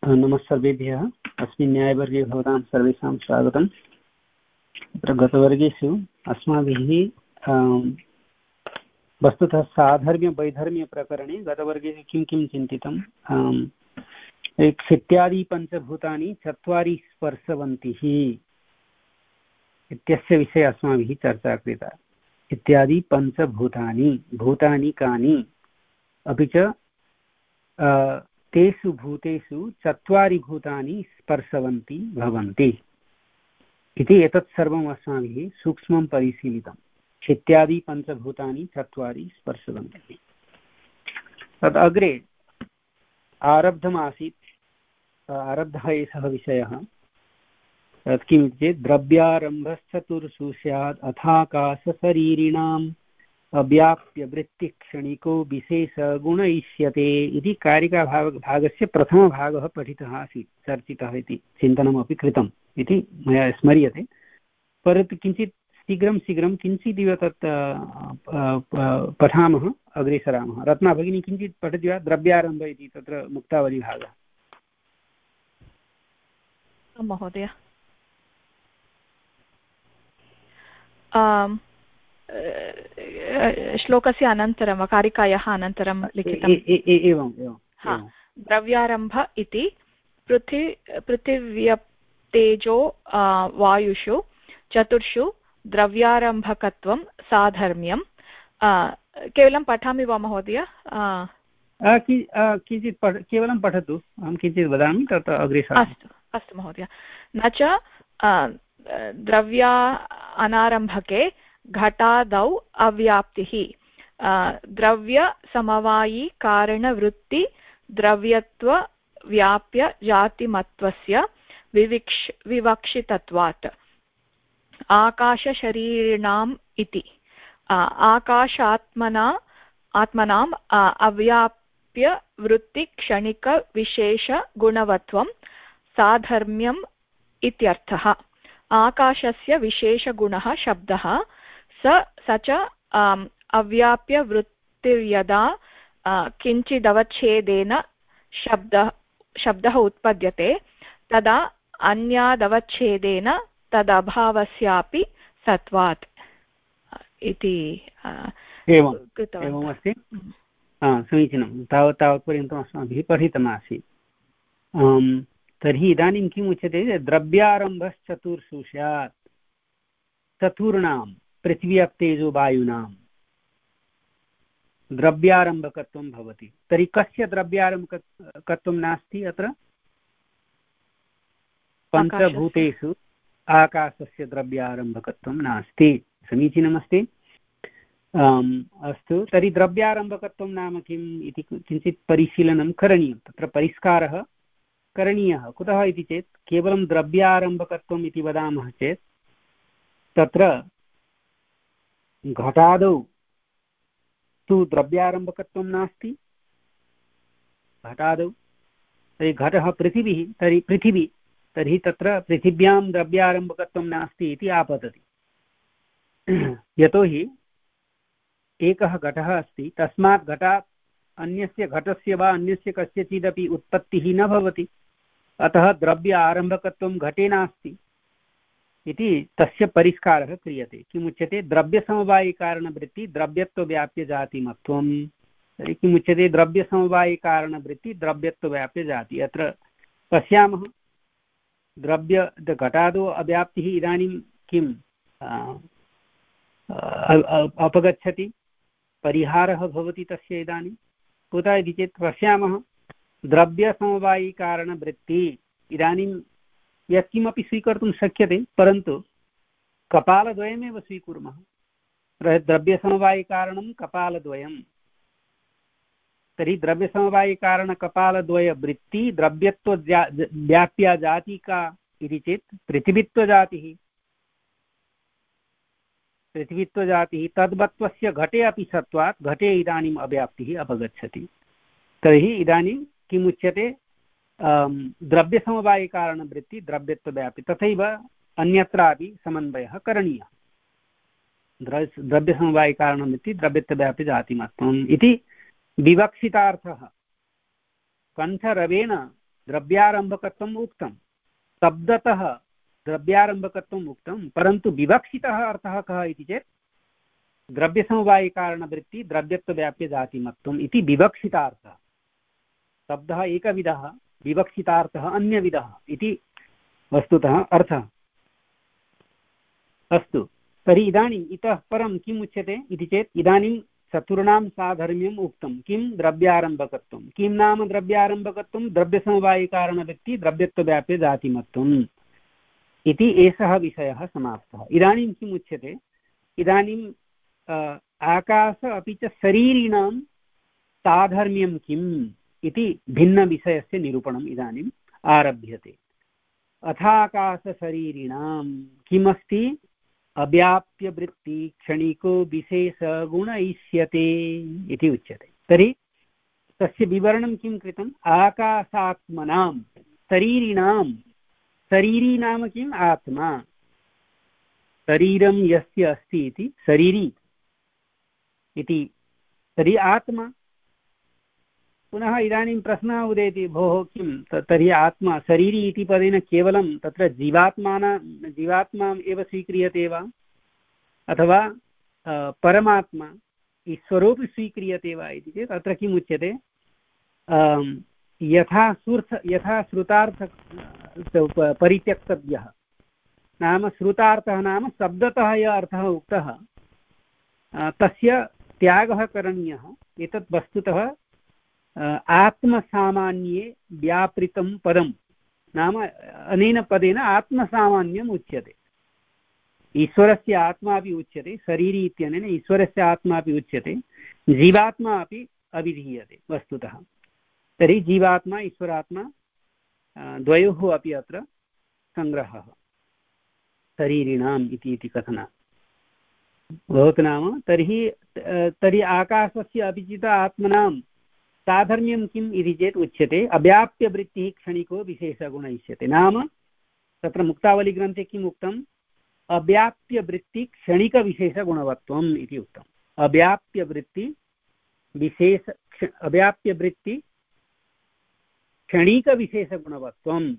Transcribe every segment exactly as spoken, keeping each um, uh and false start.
नमः सर्वेभ्यः। अस्मिन् न्यायवर्गे भवतां सर्वेषां स्वागतम्। अत्र गतवर्गेषु अस्माभिः वस्तुतः साधर्म्यवैधर्म्यप्रकरणे गतवर्गे किं किं चिन्तितम्, क्षित्यादि पञ्चभूतानि चत्वारि स्पर्शवन्तिः इत्यस्य विषये अस्माभिः चर्चा कृता। इत्यादि पञ्चभूतानि, भूतानि कानि, अपि च तेषु भूतेषु चत्वारि भूतानि स्पर्शवन्ति भवन्ति इति एतत् सर्वम् अस्माभिः सूक्ष्मं परिशीलितम्। इत्यादि पञ्चभूतानि चत्वारि स्पर्शवन्ति। तद् अग्रे आरब्धमासीत्, आरब्धः एषः विषयः। तत् किमिति चेत् द्रव्यारम्भश्चतुर्षु स्यात् अथाकाशशरीरिणाम् अव्याप्य वृत्तिक्षणिको विशेषगुणयिष्यते इति कारिकाभाग भागस्य प्रथमभागः पठितः आसीत्, चर्चितः इति चिन्तनमपि कृतम् इति मया स्मर्यते। परन्तु किञ्चित् शीघ्रं शीघ्रं किञ्चिदिव तत् पठामः, अग्रे सरामः। रत्ना भगिनी किञ्चित् पठति वा? द्रव्यारम्भ इति तत्र मुक्तावलीभागः। महोदय, श्लोकस्य अनन्तरं कारिकायाः अनन्तरं लिखितम्। एवम् एवं द्रव्यारम्भ इति पृथि पृथिव्यप्तेजो वायुषु चतुर्षु द्रव्यारम्भकत्वं साधर्म्यं। केवलं पठामि वा महोदय? किञ्चित् केवलं पठतु, अहं किञ्चित् वदामि, तत् अग्रे। अस्तु अस्तु महोदय। न च द्रव्या अनारम्भके घटादौ अव्याप्तिः द्रव्यसमवायी कारणवृत्ति द्रव्यत्व व्याप्य जातिमत्वस्य विविक्ष विवक्षितत्वात् आकाशशरीरिणाम् इति आकाशात्मना आत्मनाम् अव्याप्य वृत्तिक्षणिकविशेषगुणवत्वं साधर्म्यम् इत्यर्थः। आकाशस्य विशेषगुणः शब्दः स स च अव्याप्य वृत्तिर्यदा किञ्चिदवच्छेदेन शब्दः शब्दः उत्पद्यते तदा अन्यादवच्छेदेन तदभावस्यापि सत्वात् इति कृतमस्ति। समीचीनं, तावत् तावत्पर्यन्तम् अस्माभिः पठितमासीत्। तर्हि इदानीं किम् उच्यते? द्रव्यारम्भश्चतुर्षु स्यात्, चतुर्णां पृथिव्याप्तेजो वायूनां द्रव्यारम्भकत्वं भवति। तर्हि कस्य द्रव्यारम्भकत्वं नास्ति? अत्र पञ्चभूतेषु आकाशस्य द्रव्यारम्भकत्वं नास्ति। समीचीनमस्ति। अस्तु, तर्हि द्रव्यारम्भकत्वं नाम किम् इति किञ्चित् परिशीलनं करणीयं। तत्र परिष्कारः करणीयः। कुतः इति चेत् केवलं द्रव्यारम्भकत्वम् इति वदामः चेत् तत्र घटादौ तु द्रव्यारम्भकत्वं नास्ति। घटादौ तर्हि घटः पृथिवीः, तर्हि पृथिवी, तर्हि तत्र पृथिव्यां द्रव्यारम्भकत्वं नास्ति इति आपतति। यतोहि एकः घटः अस्ति, तस्मात् घटात् अन्यस्य घटस्य वा अन्यस्य कस्यचिदपि उत्पत्तिः न भवति। अतः द्रव्य आरम्भकत्वं घटे नास्ति इति तस्य परिष्कारः क्रियते। किमुच्यते? द्रव्यसमवायिकारणवृत्ति द्रव्यत्वव्याप्यजातिमत्वं। तर्हि किमुच्यते? द्रव्यसमवायिकारणवृत्ति द्रव्यत्वव्याप्यजाति। अत्र पश्यामः, द्रव्य घटादौ अव्याप्तिः इदानीं किम् अपगच्छति, परिहारः भवति तस्य। इदानीं कुतः इति चेत् पश्यामः, द्रव्यसमवायिकारणवृत्ति इदानीं यत्किमपि स्वीकर्तुं शक्यते, परन्तु कपालद्वयमेव स्वीकुर्मः। द्रव्यसमवायिकारणं कपालद्वयं। तर्हि द्रव्यसमवायिकारणकपालद्वयवृत्ति द्रव्यत्व व्याप्या जाति का इति चेत् पृथिवीत्वजातिः। पृथिवीत्वजातिः तद्वत्वस्य घटे अपि सत्वात् घटे इदानीम् अव्याप्तिः अपगच्छति। तर्हि इदानीं किमुच्यते? द्रव्यसमवायिकारणवृत्ति द्रव्यत्वव्यापि। तथैव अन्यत्रापि समन्वयः करणीयः। द्रव्यसमवायिकारणवृत्ति द्रव्यत्वव्यापि जातिमत्वम् इति विवक्षितार्थः। कण्ठरवेण द्रव्यारम्भकत्वम् उक्तं, शब्दतः द्रव्यारम्भकत्वम् उक्तं, परन्तु विवक्षितः अर्थः कः इति चेत् द्रव्यसमवायिकारणवृत्ति द्रव्यत्वव्याप्यजातिमत्वम् इति विवक्षितार्थः। शब्दः एकविधः, विवक्षितार्थः अन्यविधः इति वस्तुतः अर्थः। अस्तु, तर्हि इदानीम् इतः परं किम् उच्यते इति चेत् इदानीं चतुर्णां साधर्म्यम् उक्तं। किं? द्रव्यारम्भकत्वं। किं नाम द्रव्यारम्भकत्वं? द्रव्यसमवायिकारणवृत्ति द्रव्यत्वव्याप्यजातिमत्वम् इति एषः विषयः समाप्तः। इदानीं किम् उच्यते? इदानीं आकाश अपि च शरीरिणां साधर्म्यं किम् इति भिन्नविषयस्य निरूपणम् इदानीम् आरभ्यते। अथाकाशशरीरिणां किमस्ति? अव्याप्यवृत्ति क्षणिको विशेषगुणैष्यते इति उच्यते। तर्हि तस्य विवरणं किं कृतम्? आकाशात्मनां शरीरिणां, शरीरी नाम किम्? आत्मा। शरीरं यस्य अस्ति इति शरीरी इति, तर्हि आत्मा। पुनः इदानीं प्रश्नः उदेति, भोः किं तर्हि आत्मा शरीरी इति पदेन केवलं तत्र जीवात्माना जीवात्मा एव स्वीक्रियते वा, अथवा परमात्मा ईश्वरोऽपि स्वीक्रियते वा इति चेत् अत्र किम् उच्यते? यथा श्रुत यथा श्रुतार्थ परित्यक्तव्यः, नाम श्रुतार्थः नाम शब्दतः यः अर्थः उक्तः तस्य त्यागः करणीयः। एतत् वस्तुतः आत्मसामान्ये व्यापृतं पदं, नाम अनेन पदेन आत्मसामान्यम् उच्यते। ईश्वरस्य आत्मा अपि उच्यते, शरीरी इत्यनेन ईश्वरस्य आत्मा अपि उच्यते, जीवात्मा अपि अभिधीयते वस्तुतः। तर्हि जीवात्मा ईश्वरात्मा द्वयोः अपि अत्र सङ्ग्रहः शरीरिणाम् इति इति कथनात् भवतु। नाम तर्हि तर्हि आकाशस्य अभिजित आत्मनां साधर्म्यं किम् इति चेत् उच्यते अव्याप्यवृत्तिः क्षणिको विशेषगुणैष्यते। नाम तत्र मुक्तावलीग्रन्थे किम् उक्तम्? अव्याप्यवृत्ति क्षणिकविशेषगुणवत्वम् इति उक्तम्। अव्याप्यवृत्ति विशेष अव्याप्यवृत्ति क्षणिकविशेषगुणवत्वम्।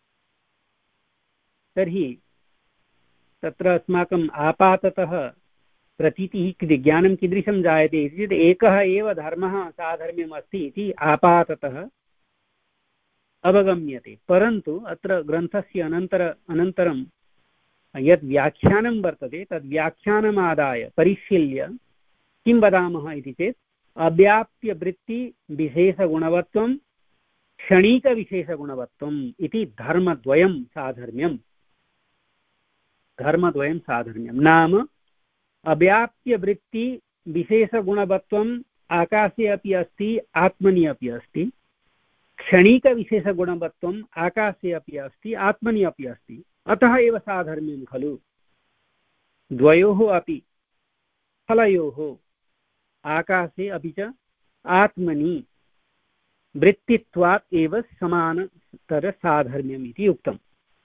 तर्हि तत्र अस्माकम् आपाततः प्रतीतिः ज्ञानं कीदृशं जायते इति चेत् एकः एव धर्मः साधर्म्यम् अस्ति इति आपाततः अवगम्यते। परन्तु अत्र ग्रन्थस्य अनन्तर अनन्तरं यद् व्याख्यानं वर्तते तद् व्याख्यानमादाय परिशील्य किं वदामः इति चेत् अव्याप्यवृत्ति विशेषगुणवत्वं क्षणिकविशेषगुणवत्वम् इति धर्मद्वयं साधर्म्यं धर्मद्वयं साधर्म्यं नाम अव्याप्यवृत्ति विशेषगुणवत्वम् आकाशे अपि अस्ति, आत्मनि अपि अस्ति। क्षणिकविशेषगुणवत्वम् आकाशे अपि अस्ति, आत्मनि अपि अस्ति। अतः एव साधर्म्यं खलु। द्वयोः अपि फलयोः आकाशे अपि च आत्मनि वृत्तित्वात् एव समानतरसाधर्म्यम् इति उक्तम्।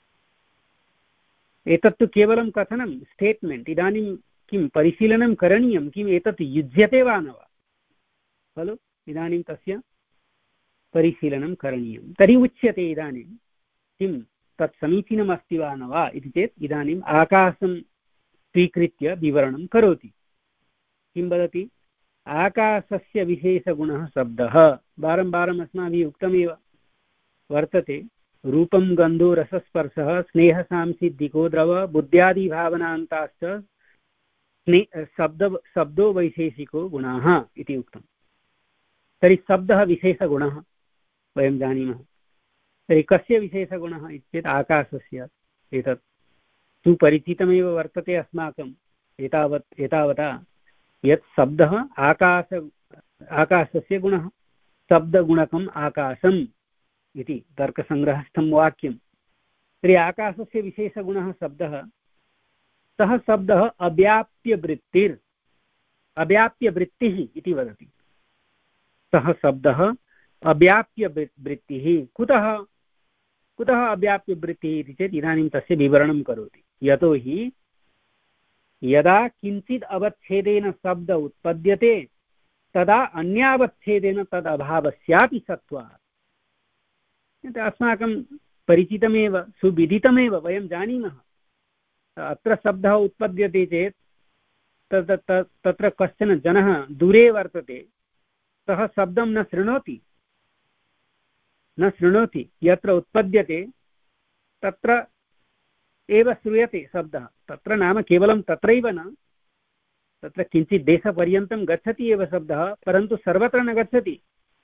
एतत्तु केवलं कथनं स्टेट्मेण्ट्। इदानीं किं परिशीलनं करणीयं, किम् एतत् युज्यते वा न वा खलु? इदानीं तस्य परिशीलनं करणीयं। तर्हि उच्यते इदानीं किं तत् समीचीनमस्ति वा न वा इति चेत् इदानीम् आकाशं स्वीकृत्य विवरणं करोति। किं वदति? आकाशस्य विशेषगुणः शब्दः। वारं वारम् अस्माभिः उक्तमेव वर्तते। रूपं गन्धो रसस्पर्शः स्नेहसांसिद्धिको द्रव बुद्ध्यादिभावनान्ताश्च शब्द शब्दो वैशेषिको गुणाः इति उक्तम्। तर्हि शब्दः विशेषगुणः वयं जानीमः। तर्हि कस्य विशेषगुणः इति चेत् आकाशस्य। एतत् सुपरिचितमेव वर्तते अस्माकम् एतावत् एतावता यत् शब्दः आकाश आकाशस्य गुणः, शब्दगुणकम् आकाशम् इति तर्कसङ्ग्रहस्थं वाक्यं। तर्हि आकाशस्य विशेषगुणः शब्दः। सः शब्दः अव्याप्यवृत्तिर् अव्याप्यवृत्तिः इति वदति। सः शब्दः अव्याप्यवृत्तिः। कुतः कुतः अव्याप्यवृत्तिः इति चेत् इदानीं तस्य विवरणं करोति। यतोहि यदा किञ्चित् अवच्छेदेन शब्द उत्पद्यते तदा अन्यावच्छेदेन तद् अभावस्यापि सत्त्वात्। अस्माकं परिचितमेव सुविदितमेव वयं जानीमः। अत्र शब्दः उत्पद्यते चेत् तत् तत्र कश्चन जनः दूरे वर्तते, सः शब्दं न शृणोति न शृणोति यत्र उत्पद्यते तत्र एव श्रूयते शब्दः। तत्र नाम केवलं तत्रैव न, तत्र किञ्चित् देशपर्यन्तं गच्छति एव शब्दः, परन्तु सर्वत्र न गच्छति।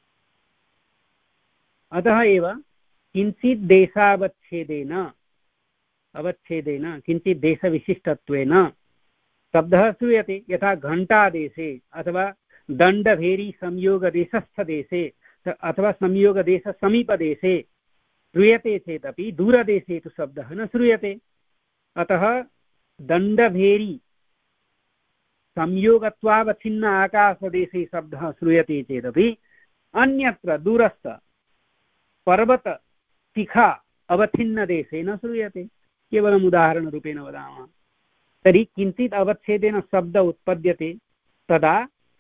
अतः एव किञ्चित् देशावच्छेदेन अवच्छेदेन किञ्चित् देशविशिष्टत्वेन शब्दः श्रूयते। यथा घण्टादेशे अथवा दण्डभेरीसंयोगदेशस्थदेशे अथवा संयोगदेशसमीपदेशे श्रूयते चेदपि दूरदेशे तु शब्दः न श्रूयते। अतः दण्डभेरी संयोगत्वावच्छिन्न आकाशदेशे शब्दः श्रूयते चेदपि अन्यत्र दूरस्थ पर्वत शिखा अवच्छिन्नदेशे न श्रूयते। केवलम् उदाहरणरूपेण वदामः। तर्हि किञ्चित् अवच्छेदेन शब्द उत्पद्यते, तदा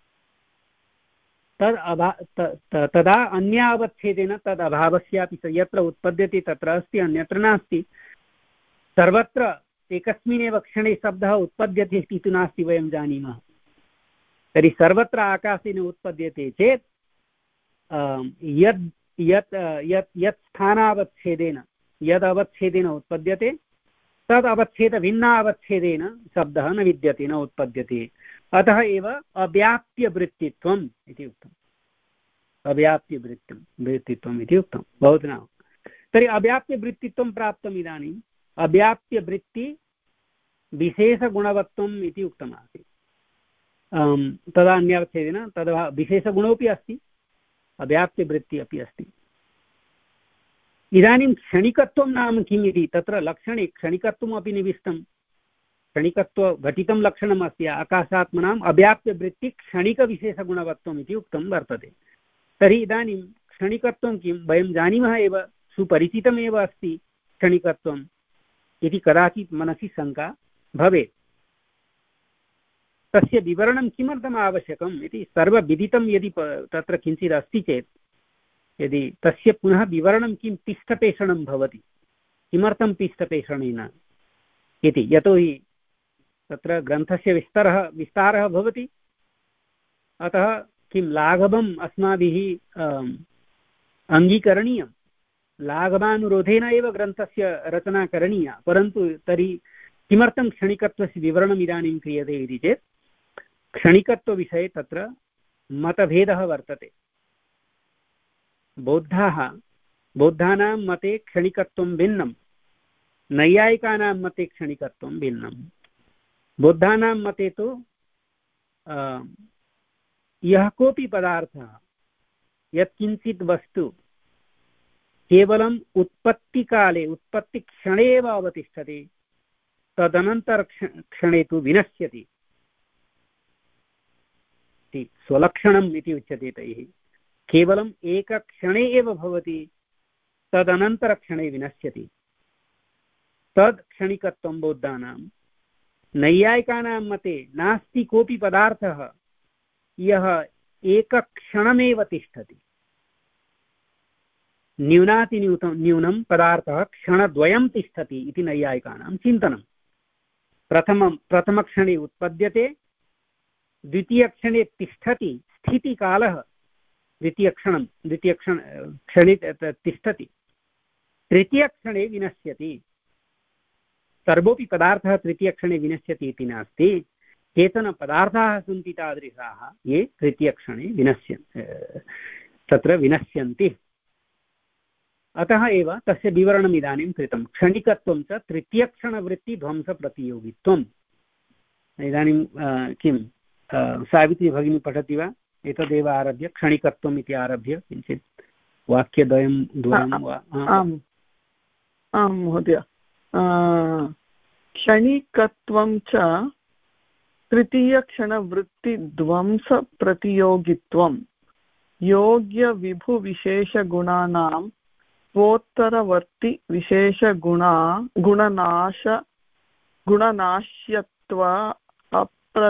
तद् अभा तदा अन्यावच्छेदेन तद् अभावस्यापि यत्र उत्पद्यते तत्र अस्ति, अन्यत्र नास्ति। सर्वत्र एकस्मिन्नेव क्षणे शब्दः उत्पद्यते इति तु नास्ति, वयं जानीमः। तर्हि सर्वत्र आकाशेन उत्पद्यते चेत् यद् यत् यत् यत् स्थानावच्छेदेन यद् अवच्छेदेन उत्पद्यते तद् अवच्छेदभिन्नावच्छेदेन शब्दः न विद्यते, न उत्पद्यते। अतः एव अव्याप्यवृत्तित्वम् इति उक्तम्। अव्याप्यवृत्तिं वृत्तित्वम् इति उक्तं बहु नाम। तर्हि अव्याप्यवृत्तित्वं प्राप्तम्। इदानीम् अव्याप्यवृत्ति विशेषगुणवत्वम् इति उक्तमासीत्। तदा अन्यावच्छेदेन तद् विशेषगुणोऽपि अस्ति, अव्याप्यवृत्ति अपि अस्ति। इदानीं क्षणिकत्वं नाम किम् इति तत्र लक्षणे क्षणिकत्वम् अपि निविष्टं। क्षणिकत्व घटितं लक्षणम् अस्ति आकाशात्मनाम् अव्याप्यवृत्ति क्षणिकविशेषगुणवत्वम् इति उक्तं वर्तते। तर्हि इदानीं क्षणिकत्वं किं वयं जानीमः एव, सुपरिचितमेव अस्ति क्षणिकत्वम् इति। कदाचित् मनसि शङ्का भवेत्, तस्य विवरणं किमर्थम् आवश्यकम् इति। सर्वविदितं यदि तत्र किञ्चित् अस्ति चेत्, यदि तस्य पुनः विवरणं किं पिष्टपेषणं भवति, किमर्थं पिष्टपेषणेन इति। यतोहि तत्र ग्रन्थस्य विस्तारः विस्तारः भवति। अतः किं लाघवम् अस्माभिः अङ्गीकरणीयं, लाघवानुरोधेन एव ग्रन्थस्य रचना करणीया। परन्तु तर्हि किमर्थं क्षणिकत्वस्य विवरणम् इदानीं क्रियते इति चेत्, क्षणिकत्वविषये तत्र मतभेदः वर्तते। बौद्धाः बौद्धानां मते क्षणिकत्वं भिन्नं, नैयायिकानां मते क्षणिकत्वं भिन्नं। बौद्धानां मते तु यः कोऽपि पदार्थः यत्किञ्चित् वस्तु केवलम् उत्पत्तिकाले उत्पत्तिक्षणे एव अवतिष्ठति, तदनन्तर क्षणे तु विनश्यति। स्वलक्षणम् इति उच्यते तैः। केवलम् एकक्षणे एव भवति, तदनन्तरक्षणे विनश्यति। तद् क्षणिकत्वं बौद्धानां। नैयायिकानां मते नास्ति कोऽपि पदार्थः यः एकक्षणमेव तिष्ठति। न्यूनातिन्यूनं न्यूनं पदार्थः क्षणद्वयं तिष्ठति इति नैयायिकानां चिन्तनं। प्रथमं प्रथमक्षणे उत्पद्यते, द्वितीयक्षणे तिष्ठति, स्थितिकालः द्वितीयक्षणं द्वितीयक्षण क्षणे तिष्ठति, तृतीयक्षणे विनश्यति। सर्वोऽपि पदार्थः तृतीयक्षणे विनश्यति इति नास्ति। केचन पदार्थाः सन्ति तादृशाः ये तृतीयक्षणे विनश्य तत्र विनश्यन्ति। अतः एव तस्य विवरणम् इदानीं कृतं। क्षणिकत्वं च तृतीयक्षणवृत्तिध्वंसप्रतियोगित्वम्। इदानीं किं सावित्री भगिनी पठति वा? एतदेव आरभ्य क्षणिकत्वम् इति आरभ्य किञ्चित् वाक्यद्वयं द्वयं वा? आम् आं महोदय। क्षणिकत्वं च तृतीयक्षणवृत्तिध्वंसप्रतियोगित्वं योग्यविभुविशेषगुणानां स्वोत्तरवर्ति विशेषगुणा गुणनाश गुणनाश्यत्व अप्र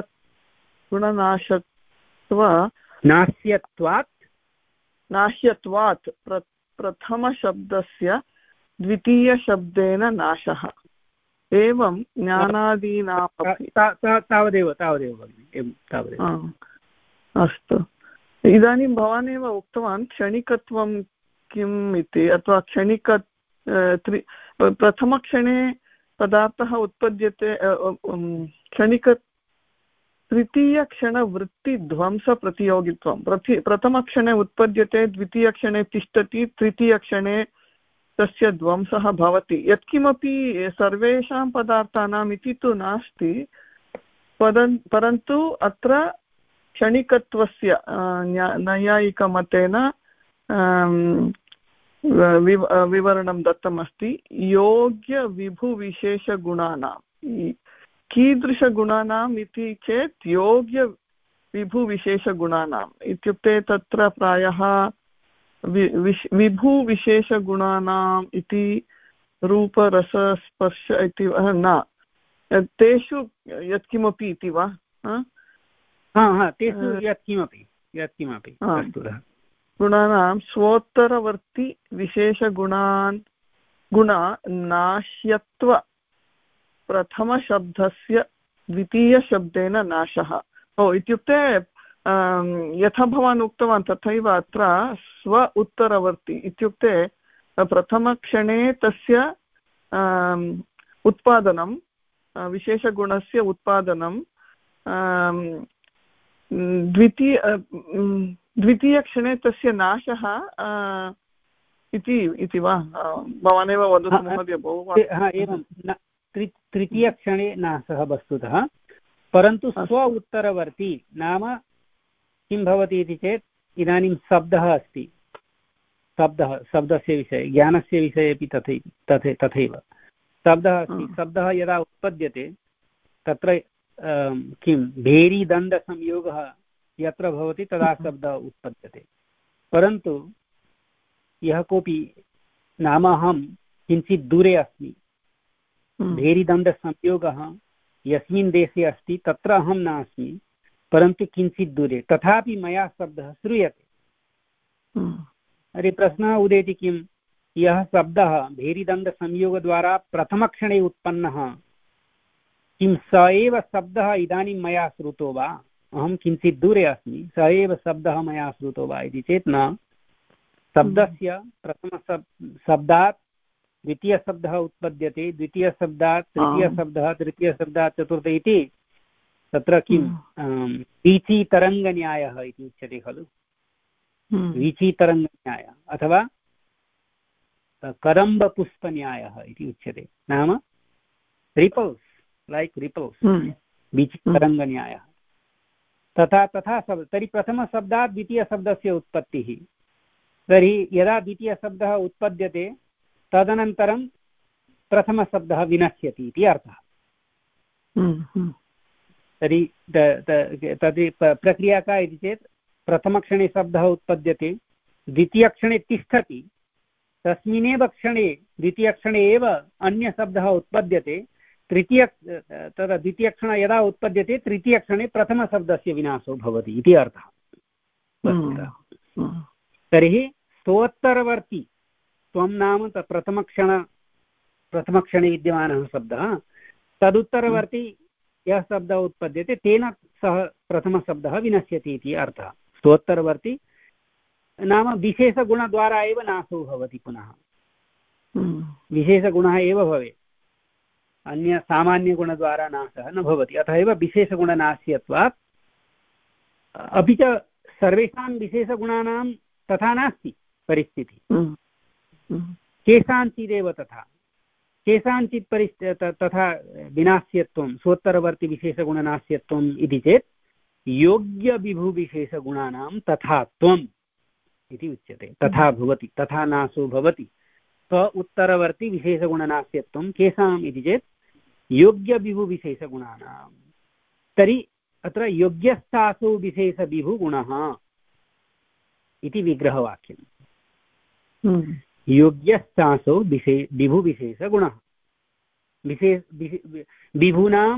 गुणनाशत्व नास्यत्वात् नाश्यत्वात् प्र प्रथमशब्दस्य द्वितीयशब्देन नाशः। एवं ज्ञानादीनामपि तावदेव तावदेव भगिनि एवं तावदेव। अस्तु, इदानीं भवान् एव उक्तवान् क्षणिकत्वं किम् इति, अथवा क्षणिक त्रि प्रथमक्षणे पदार्थः उत्पद्यते, क्षणिक तृतीयक्षणवृत्तिध्वंसप्रतियोगित्वं प्रति प्रथमक्षणे उत्पद्यते, द्वितीयक्षणे तिष्ठति, तृतीयक्षणे तस्य ध्वंसः भवति। यत्किमपि सर्वेषां पदार्थानाम् इति तु नास्ति, परन् परन्तु अत्र क्षणिकत्वस्य नैयायिकमतेन विवरणं दत्तमस्ति। योग्यविभुविशेषगुणानां कीदृशगुणानाम् इति चेत् योग्यविभुविशेषगुणानाम् इत्युक्ते तत्र प्रायः विभुविशेषगुणानाम् इति रूपरसस्पर्श इति न, तेषु यत्किमपि इति वा? तेषु यत्किमपि यत्किमपि गुणानां स्वोत्तरवर्ति विशेषगुणान् गुणनाश्यत्व प्रथमशब्दस्य द्वितीयशब्देन नाशः। ओ इत्युक्ते यथा भवान् उक्तवान् तथैव अत्र स्व उत्तरवर्ति इत्युक्ते प्रथमक्षणे तस्य उत्पादनं, विशेषगुणस्य उत्पादनं द्वितीय द्वितीयक्षणे तस्य नाशः इति इति वा? भवानेव वदतु महोदय। बहु एवं तृतीयक्षणे नाशः वस्तुतः, परन्तु स्व उत्तरवर्ती नाम किं भवति इति चेत् इदानीं शब्दः अस्ति, शब्दः शब्दस्य विषये ज्ञानस्य विषये अपि तथै तथे तथैव शब्दः अस्ति। शब्दः यदा उत्पद्यते तत्र किं भेरीदण्डसंयोगः यत्र भवति तदा शब्दः उत्पद्यते। परन्तु यः कोऽपि नाम अहं किञ्चित् दूरे अस्मि, भेरीदण्डसंयोगः यस्मिन् देशे अस्ति तत्र अहं नास्मि, परन्तु किञ्चित् दूरे, तथापि मया शब्दः श्रूयते। अरे प्रश्नः उदेति किं, यः शब्दः भेरीदण्डसंयोगद्वारा प्रथमक्षणे उत्पन्नः, किं स एव शब्दः इदानीं मया श्रुतो वा? अहं किञ्चित् दूरे अस्मि, स एव शब्दः मया श्रुतो वा इति चेत् न। शब्दस्य प्रथमशब्दात् द्वितीयशब्दः उत्पद्यते, द्वितीयशब्दात् तृतीयशब्दः, तृतीयशब्दात् चतुर्थ इति तत्र किं वीचीतरङ्गन्यायः इति उच्यते खलु। वीचीतरङ्गन्यायः अथवा करम्बपुष्पन्यायः इति उच्यते, नाम रिपल्स् लैक् रिपल्स्, वीचीतरङ्गन्यायः। तथा तथा शब्द तर्हि प्रथमशब्दात् द्वितीयशब्दस्य उत्पत्तिः, तर्हि यदा द्वितीयशब्दः उत्पद्यते तदनन्तरं प्रथमशब्दः विनश्यति इति अर्थः। तर्हि तद् प्रक्रिया का इति चेत् प्रथमक्षणे शब्दः उत्पद्यते, द्वितीयक्षणे तिष्ठति, तस्मिन्नेव क्षणे द्वितीयक्षणे एव अन्यशब्दः उत्पद्यते, तृतीय तदा द्वितीयक्षण यदा उत्पद्यते तृतीयक्षणे प्रथमशब्दस्य विनाशो भवति इति अर्थः। तर्हि सोत्तरवर्ती त्वं नाम प्रथमक्षण प्रथमक्षणे विद्यमानः शब्दः, तदुत्तरवर्ती यः शब्दः उत्पद्यते तेन सह प्रथमशब्दः विनश्यति इति अर्थः। सोत्तरवर्ती नाम विशेषगुणद्वारा एव नाशो भवति, पुनः विशेषगुणः एव भवेत्, अन्य सामान्यगुणद्वारा नाशः न भवति। अतः एव विशेषगुणनाश्यत्वात्। अपि च सर्वेषां विशेषगुणानां तथा नास्ति परिस्थितिः, केषाञ्चिदेव तथा, केषाञ्चित् परिस् तथा विनाश्यत्वं सोत्तरवर्तिविशेषगुणनाश्यत्वम् इति चेत् योग्यविभुविशेषगुणानां तथा त्वम् इति उच्यते। तथा भवति, तथा नाशो भवति। स्व उत्तरवर्ति विशेषगुणनाश्यत्वं केषाम् इति चेत् योग्यविभुविशेषगुणानां। तर्हि अत्र योग्यस्थासु विशेषविभुगुणः इति विग्रहवाक्यम्। योग्यस्थासु विशे विभुविशेषगुणः, विशेष विभूनां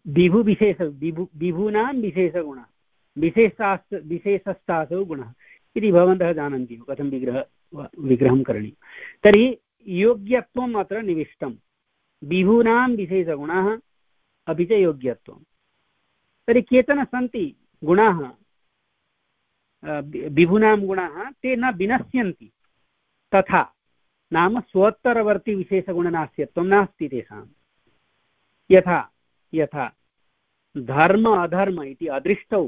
विभुविशेष विभु विभूनां विशेषगुणः, विशेषास् विशेषस्थासु गुणः। इति भवन्तः जानन्ति कथं विग्रह विग्रहं करणीयं। तर्हि योग्यत्वम् अत्र निविष्टं, विभूनां विशेषगुणाः अपि च योग्यत्वं। तर्हि केचन सन्ति गुणाः, विभूनां गुणाः, ते न विनश्यन्ति, तथा नाम स्वोत्तरवर्तिविशेषगुणनास्यत्वं नास्ति तेषां। यथा यथा धर्म अधर्म इति अदृष्टौ,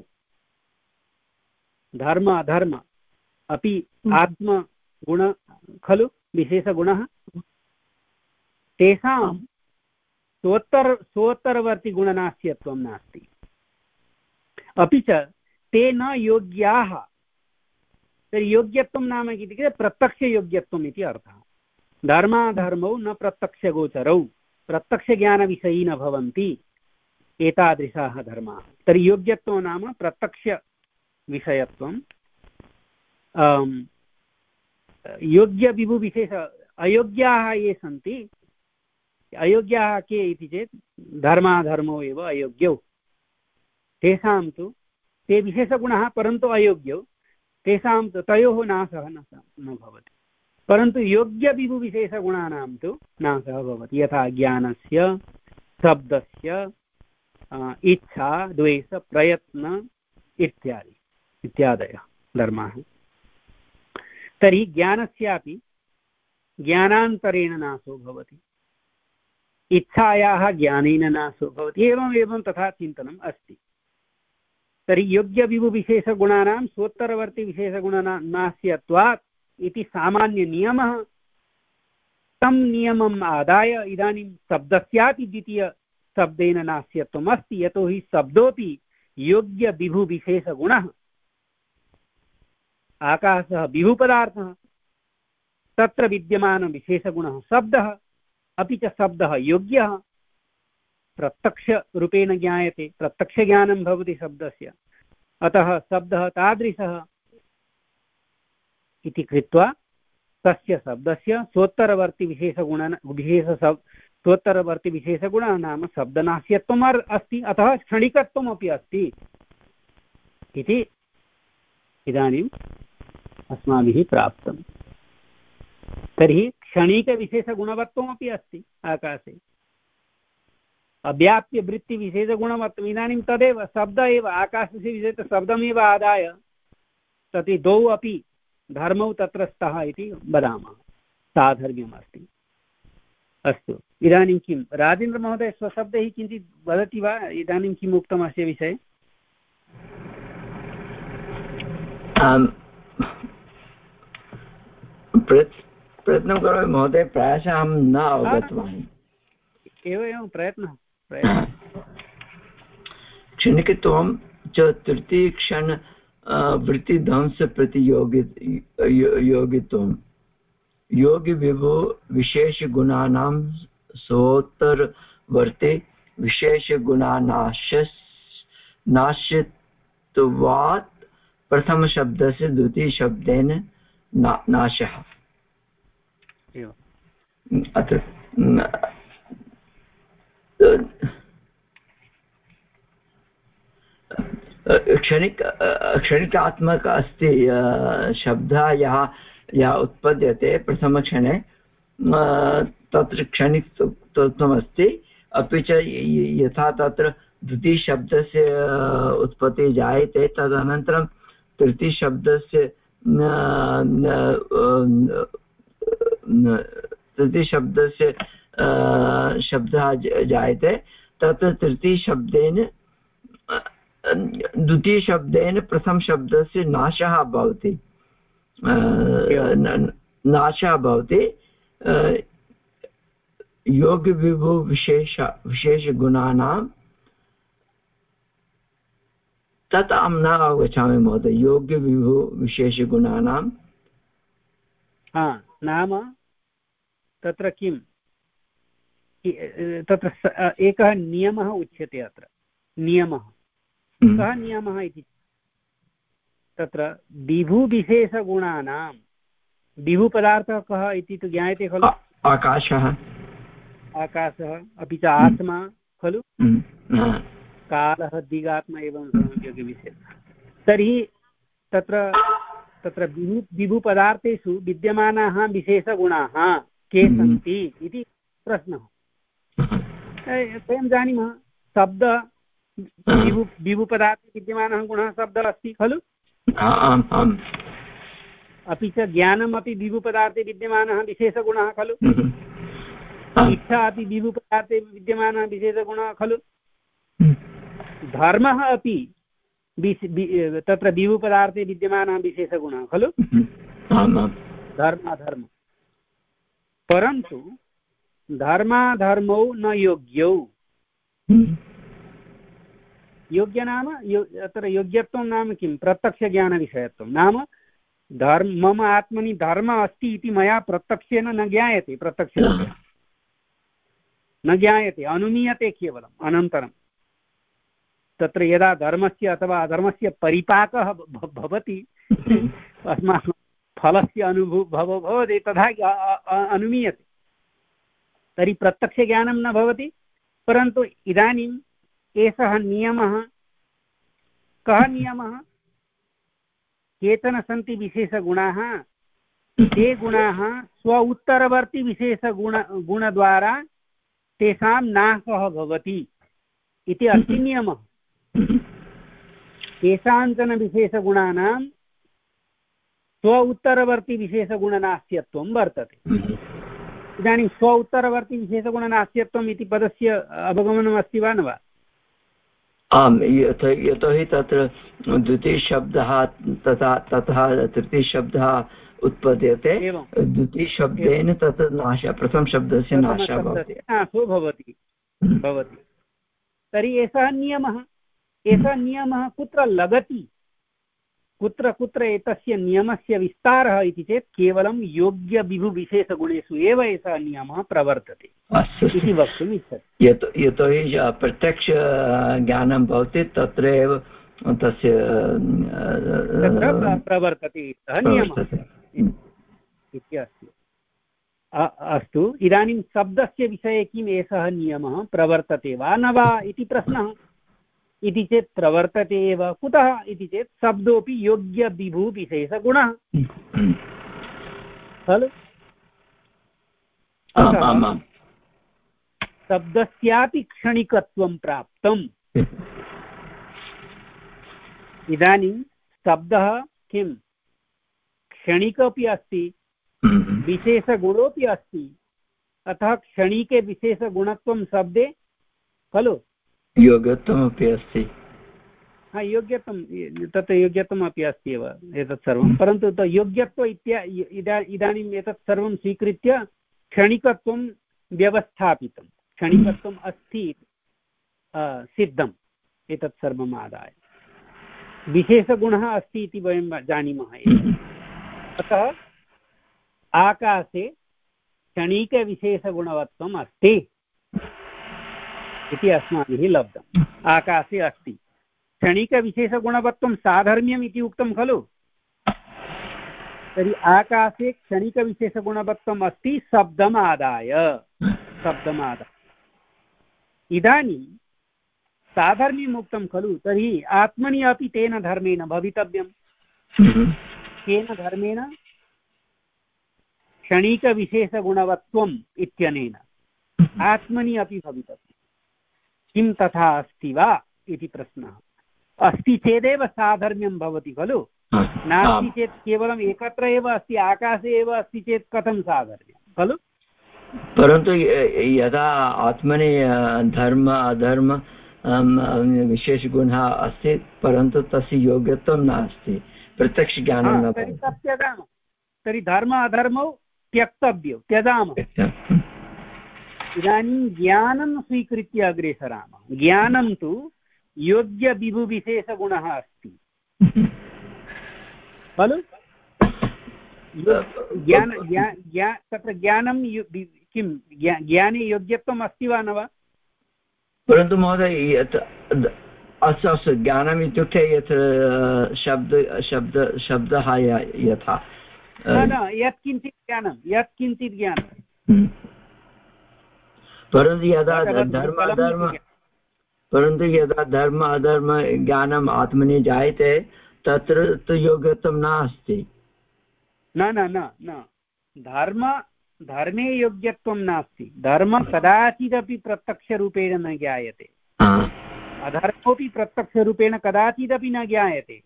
धर्म अधर्म अपि आत्मगुण खलु विशेषगुणः, तेषां स्वोत्तर स्वोत्तरवर्तिगुणनास्यत्वं नास्ति। अपि च ते न योग्याः। तर्हि योग्यत्वं नाम इति चेत् प्रत्यक्षयोग्यत्वम् इति अर्थः। धर्माधर्मौ न प्रत्यक्षगोचरौ, प्रत्यक्षज्ञानविषयी न भवन्ति एतादृशाः धर्माः। तर्हि योग्यत्वं नाम प्रत्यक्षविषयत्वं। योग्यविभुविशेष अयोग्याः ये सन्ति, अयोग्याः के इति चेत् धर्माधर्मौ एव अयोग्यौ, तेषां तु ते विशेषगुणः परन्तु अयोग्यौ, तेषां तु तयोः नाशः न न भवति। परन्तु योग्यविभुविशेषगुणानां तु नाशः भवति। यथा ज्ञानस्य, शब्दस्य, इच्छा, द्वेष, प्रयत्न इत्यादि इत्यादयः धर्माः। तर्हि ज्ञानस्यापि ज्ञानान्तरेण नाशो भवति, इच्छायाः ज्ञानेन नाशो भवति। एवम् एवं तथा चिन्तनम् अस्ति। तर्हि योग्यविभुविशेषगुणानां स्वोत्तरवर्तिविशेषगुणानां नास्यत्वात् इति सामान्यनियमः, तं नियमम् आदाय इदानीं शब्दस्यापि द्वितीयशब्देन नास्यत्वम् अस्ति। यतोहि शब्दोऽपि योग्यविभुविशेषगुणः। आकाशः विभुपदार्थः, तत्र विद्यमानविशेषगुणः शब्दः, अपि च शब्दः योग्यः, प्रत्यक्षरूपेण ज्ञायते, प्रत्यक्षज्ञानं भवति शब्दस्य। अतः शब्दः तादृशः इति कृत्वा तस्य शब्दस्य स्वोत्तरवर्तिविशेषगुण विशेष स्वोत्तरवर्तिविशेषगुणः नाम शब्दनास्यत्वम् अस्ति, अतः क्षणिकत्वमपि अस्ति इति इदानीम् अस्माभिः प्राप्तं। तर्हि क्षणिकविशेषगुणवत्वमपि अस्ति आकाशे, अव्याप्यवृत्तिविशेषगुणवत्वम्। इदानीं तदेव शब्द एव, आकाशस्य विषये शब्दमेव आदाय तत् द्वौ अपि धर्मौ तत्र स्तः इति वदामः, साधर्म्यमस्ति। अस्तु, इदानीं किं राजेन्द्रमहोदय स्वशब्दैः किञ्चित् वदति वा? इदानीं किम् उक्तम् अस्य विषये? प्रयत्नं करोमि महोदय, प्रायशः अहं न अवगतवान्। एव एवं प्रयत्नः प्रयत्नः क्षणिकत्वं च तृतीयक्षण वृत्तिध्वंस प्रतियोगि योगित्वं योगिविभो विशेषगुणानां सोत्तरवर्ते विशेषगुणानाशस् नाश्यत्वात् प्रथमशब्दस्य द्वितीयशब्देन ना, नाशः। अत्र क्षणिक क्षणिकात्मक अस्ति शब्दः यः यः उत्पद्यते प्रथमक्षणे, तत्र क्षणिकत्वमस्ति। अपि च यथा तत्र द्वितीयशब्दस्य उत्पत्तिः जायते, तदनन्तरं तृतीयशब्दस्य तृतीयशब्दस्य शब्दः जायते, तत्र तृतीयशब्देन द्वितीयशब्देन प्रथमशब्दस्य नाशः भवति नाशः भवति योगविभु विशेष विशेषगुणानां। तत् अहं न अवगच्छामि महोदय, योगविभु विशेषगुणानां नाम तत्र किं तत्र एकः नियमः उच्यते। अत्र नियमः कः नियमः इति तत्र विभुविशेषगुणानां, विभुपदार्थः कः इति तु ज्ञायते खलु? आकाशः आकाशः अपि च आत्मा खलु, कालः दिगात्मा एवं योग्यविशेषः। तर्हि तत्र तत्र विभु विभुपदार्थेषु विद्यमानाः विशेषगुणाः के सन्ति इति प्रश्नः। वयं जानीमः शब्द विभु विभुपदार्थे विद्यमानः गुणः शब्दः अस्ति खलु। अपि च ज्ञानमपि विभुपदार्थे विद्यमानः विशेषगुणः खलु। इच्छा अपि विभुपदार्थे विद्यमानः विशेषगुणः खलु। धर्मः अपि तत्र विभुपदार्थे विद्यमानः विशेषगुणः खलु। धर्म अधर्म, परन्तु धर्माधर्मौ न योग्यौ। योग्य नाम अत्र योग्यत्वं नाम किं? प्रत्यक्षज्ञानविषयत्वं नाम धर्म मम आत्मनि धर्म अस्ति इति मया प्रत्यक्षेन न ज्ञायते, प्रत्यक्षेन न ज्ञायते, अनुमीयते केवलम्। अनन्तरं तत्र यदा धर्मस्य अथवा अधर्मस्य परिपाकः भवति अस्माकं फलस्य अनुभवः भवति तथा अनुमीयते, तर्हि प्रत्यक्षज्ञानं न भवति। परन्तु इदानीम् एषः नियमः, कः नियमः? केचन सन्ति विशेषगुणाः, ते गुणाः स्व उत्तरवर्ती विशेषगुण गुणद्वारा तेषां नाशः भवति इति अस्ति नियमः। केषाञ्चन विशेषगुणानां स्व उत्तरवर्ती विशेषगुणनास्यत्वं वर्तते। इदानीं स्व उत्तरवर्ती विशेषगुणनास्यत्वम् इति पदस्य अवगमनम् अस्ति वा न वा? आम्, यतोहि तत्र द्वितीयशब्दः तथा ततः तृतीयशब्दः उत्पद्यते, द्वितीयशब्देन तत् नाशः, प्रथमशब्दस्य नाशः भवति। नाशो भवति भवति तर्हि एषः नियमः, एषः नियमः कुत्र लगति? कुत्र कुत्र एतस्य नियमस्य विस्तारः इति चेत् केवलं योग्यविभुविशेषगुणेषु एव एषः नियमः प्रवर्तते इति वक्तुम् इच्छति। यतो यतोहि प्रत्यक्ष ज्ञानं भवति तत्र एव तस्य तत्र प्रवर्तते सः नियमः इति अस्ति। अस्तु, इदानीं शब्दस्य विषये किम् एषः नियमः प्रवर्तते वा न वा इति प्रश्नः। इति चेत् प्रवर्तते एव। कुतः इति चेत् शब्दोऽपि योग्यविभुविशेषगुणः खलु। शब्दस्यापि क्षणिकत्वं प्राप्तम्। इदानीं शब्दः किं क्षणिकोऽपि अस्ति, विशेषगुणोऽपि अस्ति, अतः क्षणिके विशेषगुणत्वं शब्दे खलु। योग्यत्वमपि अस्ति। हा, योग्यत्वं तत् योग्यत्वमपि अस्ति एव एतत् सर्वं, परन्तु तत् योग्यत्व इत्या इदा इदानीम् एतत् सर्वं स्वीकृत्य क्षणिकत्वं व्यवस्थापितं, क्षणिकत्वम् अस्ति सिद्धम्। एतत् सर्वम् आदाय विशेषगुणः अस्ति इति वयं जानीमः एव। अतः आकाशे क्षणिकविशेषगुणवत्वम् अस्ति इति अस्माभिः लब्धम्। आकाशे अस्ति क्षणिकविशेषगुणवत्वं साधर्म्यम् इति उक्तं खलु। तर्हि आकाशे क्षणिकविशेषगुणवत्वम् अस्ति शब्दम् आदाय, शब्दम् आदाय। इदानीं साधर्म्यम् उक्तं खलु, तर्हि आत्मनि अपि तेन धर्मेण भवितव्यम्। केन धर्मेण? क्षणिकविशेषगुणवत्वम् इत्यनेन आत्मनि अपि भवितव्यम्। किं तथा अस्ति वा इति प्रश्नः। अस्ति चेदेव साधर्म्यं भवति खलु। नास्ति चेत् केवलम् एकत्र एव अस्ति, आकाशे एव अस्ति चेत् कथं साधर्म्यं खलु। परन्तु यदा आत्मनि धर्म अधर्म विशेषगुणः अस्ति, परन्तु तस्य योग्यत्वं नास्ति, प्रत्यक्षज्ञानं न भवति। तर्हि त्यजामः, तर्हि धर्म अधर्मौ त्यक्तव्यौ, त्यजामः। इदानीं ज्ञानं स्वीकृत्य अग्रे सरामः। ज्ञानं तु योग्यविभुविशेषगुणः अस्ति खलु। ज्ञान तत्र ज्ञानं किं ज्ञाने योग्यत्वम् अस्ति वा न वा? परन्तु महोदय यत् अस्तु अस्तु ज्ञानम् इत्युक्ते यत् शब्द शब्द शब्दः यथा यत्किञ्चित् ज्ञानं यत्किञ्चित् ज्ञानं परन्तु यदा धर्म अधर्म परन्तु यदा धर्म अधर्म ज्ञानम् आत्मनि जायते तत्र तु योग्यत्वं नास्ति। न न न न धर्म धर्मे योग्यत्वं नास्ति। धर्म कदाचिदपि प्रत्यक्षरूपेण न ज्ञायते, अधर्मोऽपि प्रत्यक्षरूपेण कदाचिदपि न ज्ञायते।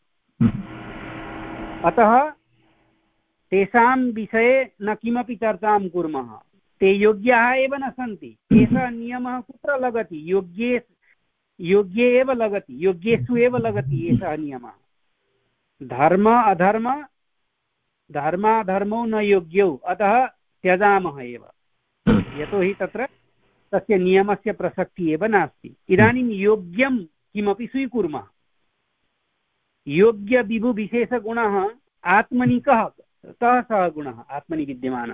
अतः तेषां विषये न किमपि चर्चां कुर्मः, ते योग्याः एव न सन्ति। एषः नियमः कुत्र लगति? योग्ये योग्ये एव लगति, योग्येषु एव लगति एषः नियमः। धर्म अधर्म धर्माधर्मौ न योग्यौ, अतः त्यजामः एव, यतोहि तत्र तस्य नियमस्य प्रसक्तिः एव नास्ति। इदानीं योग्यं किमपि स्वीकुर्मः। योग्यविभुविशेषगुणः आत्मनि कः? कः सः गुणः आत्मनि विद्यमानः?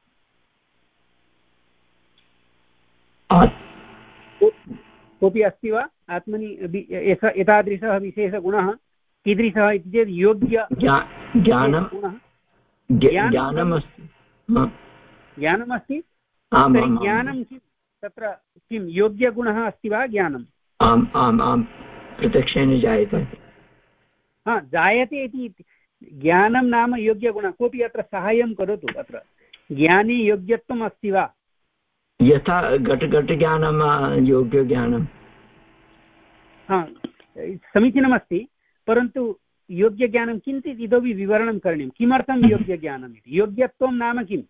कोऽपि अस्ति वा आत्मनि एतादृशः विशेषगुणः? कीदृशः इति चेत् योग्य ज्ञानं ज्ञानमस्ति। ज्ञानमस्ति तर्हि ज्ञानं किं तत्र किं योग्यगुणः अस्ति वा? ज्ञानम् आम् आम् आम् प्रत्यक्षेण जायते। हा जायते इति ज्ञानं नाम योग्यगुणः। कोऽपि अत्र साहाय्यं करोतु। अत्र ज्ञाने योग्यत्वम् अस्ति वा? यथा घटघटज्ञानं योग्यज्ञानं। हा समीचीनमस्ति, परन्तु योग्यज्ञानं किञ्चित् इतोपि विवरणं करणीयं। किमर्थं योग्यज्ञानम् इति? योग्यत्वं नाम किम्?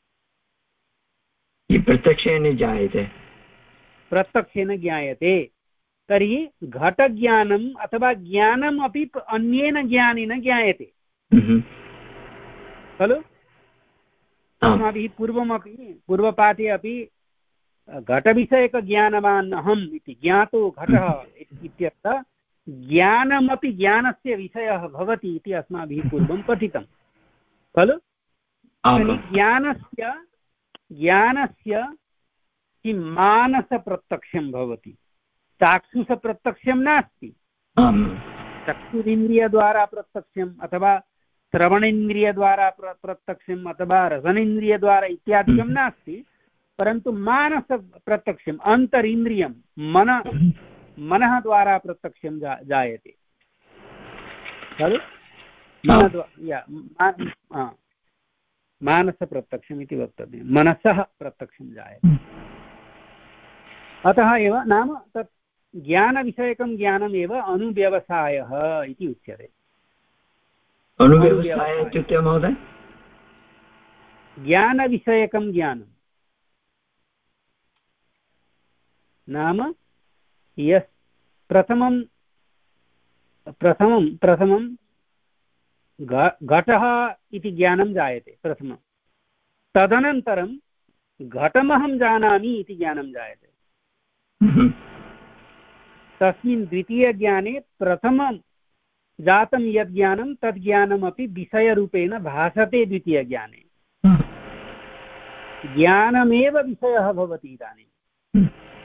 प्रत्यक्षेण जायते। प्रत्यक्षेण ज्ञायते। तर्हि घटज्ञानम् अथवा ज्ञानम् अपि अन्येन ज्ञानेन ज्ञायते खलु? अस्माभिः पूर्वमपि पूर्वपाठे अपि घटविषयकज्ञानवान् अहम् इति ज्ञातो घटः इत्यत्र ज्ञानमपि ज्ञानस्य विषयः भवति इति अस्माभिः पूर्वं पठितं खलु? तर्हि ज्ञानस्य ज्ञानस्य किं मानसप्रत्यक्षं भवति, चाक्षुषप्रत्यक्षं नास्ति। चक्षुरिन्द्रियद्वारा प्रत्यक्षम् अथवा श्रवणेन्द्रियद्वारा प्रत्यक्षम् अथवा रसनेन्द्रियद्वारा इत्यादिकं नास्ति, परन्तु मानसप्रत्यक्षम् अन्तरिन्द्रियं मन मनः द्वारा प्रत्यक्षं जा, जायते खलु? मानसप्रत्यक्षम् इति वक्तव्यं, मनसः प्रत्यक्षं जायते। अतः एव नाम तत् ज्ञानविषयकं ज्ञानमेव अनुव्यवसायः इति उच्यते। अनुव्यवसाय इत्युक्ते महोदय? ज्ञानविषयकं ज्ञानं नाम यस् प्रथमं प्रथमं प्रथमं घटः इति ज्ञानं जायते प्रथमं, तदनन्तरं घटमहं जानामि इति ज्ञानं जायते। तस्मिन् द्वितीयज्ञाने प्रथमं जातं यद् ज्ञानं तद् ज्ञानमपि विषयरूपेण भासते द्वितीयज्ञाने। ज्ञानमेव विषयः भवति इदानीं।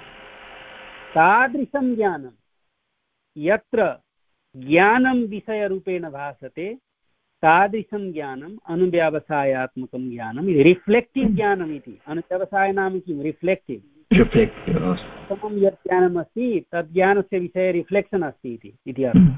तादृशं ज्ञानं यत्र ज्ञानं विषयरूपेण भासते तादृशं ज्ञानम् अनुव्यवसायात्मकं ज्ञानं, रिफ्लेक्टिव् ज्ञानम् इति। अनुव्यवसाय नाम किं? रिफ्लेक्टिव्। प्रथमं यत् ज्ञानम् अस्ति तद् ज्ञानस्य विषये रिफ्लेक्षन् अस्ति इति अर्थः।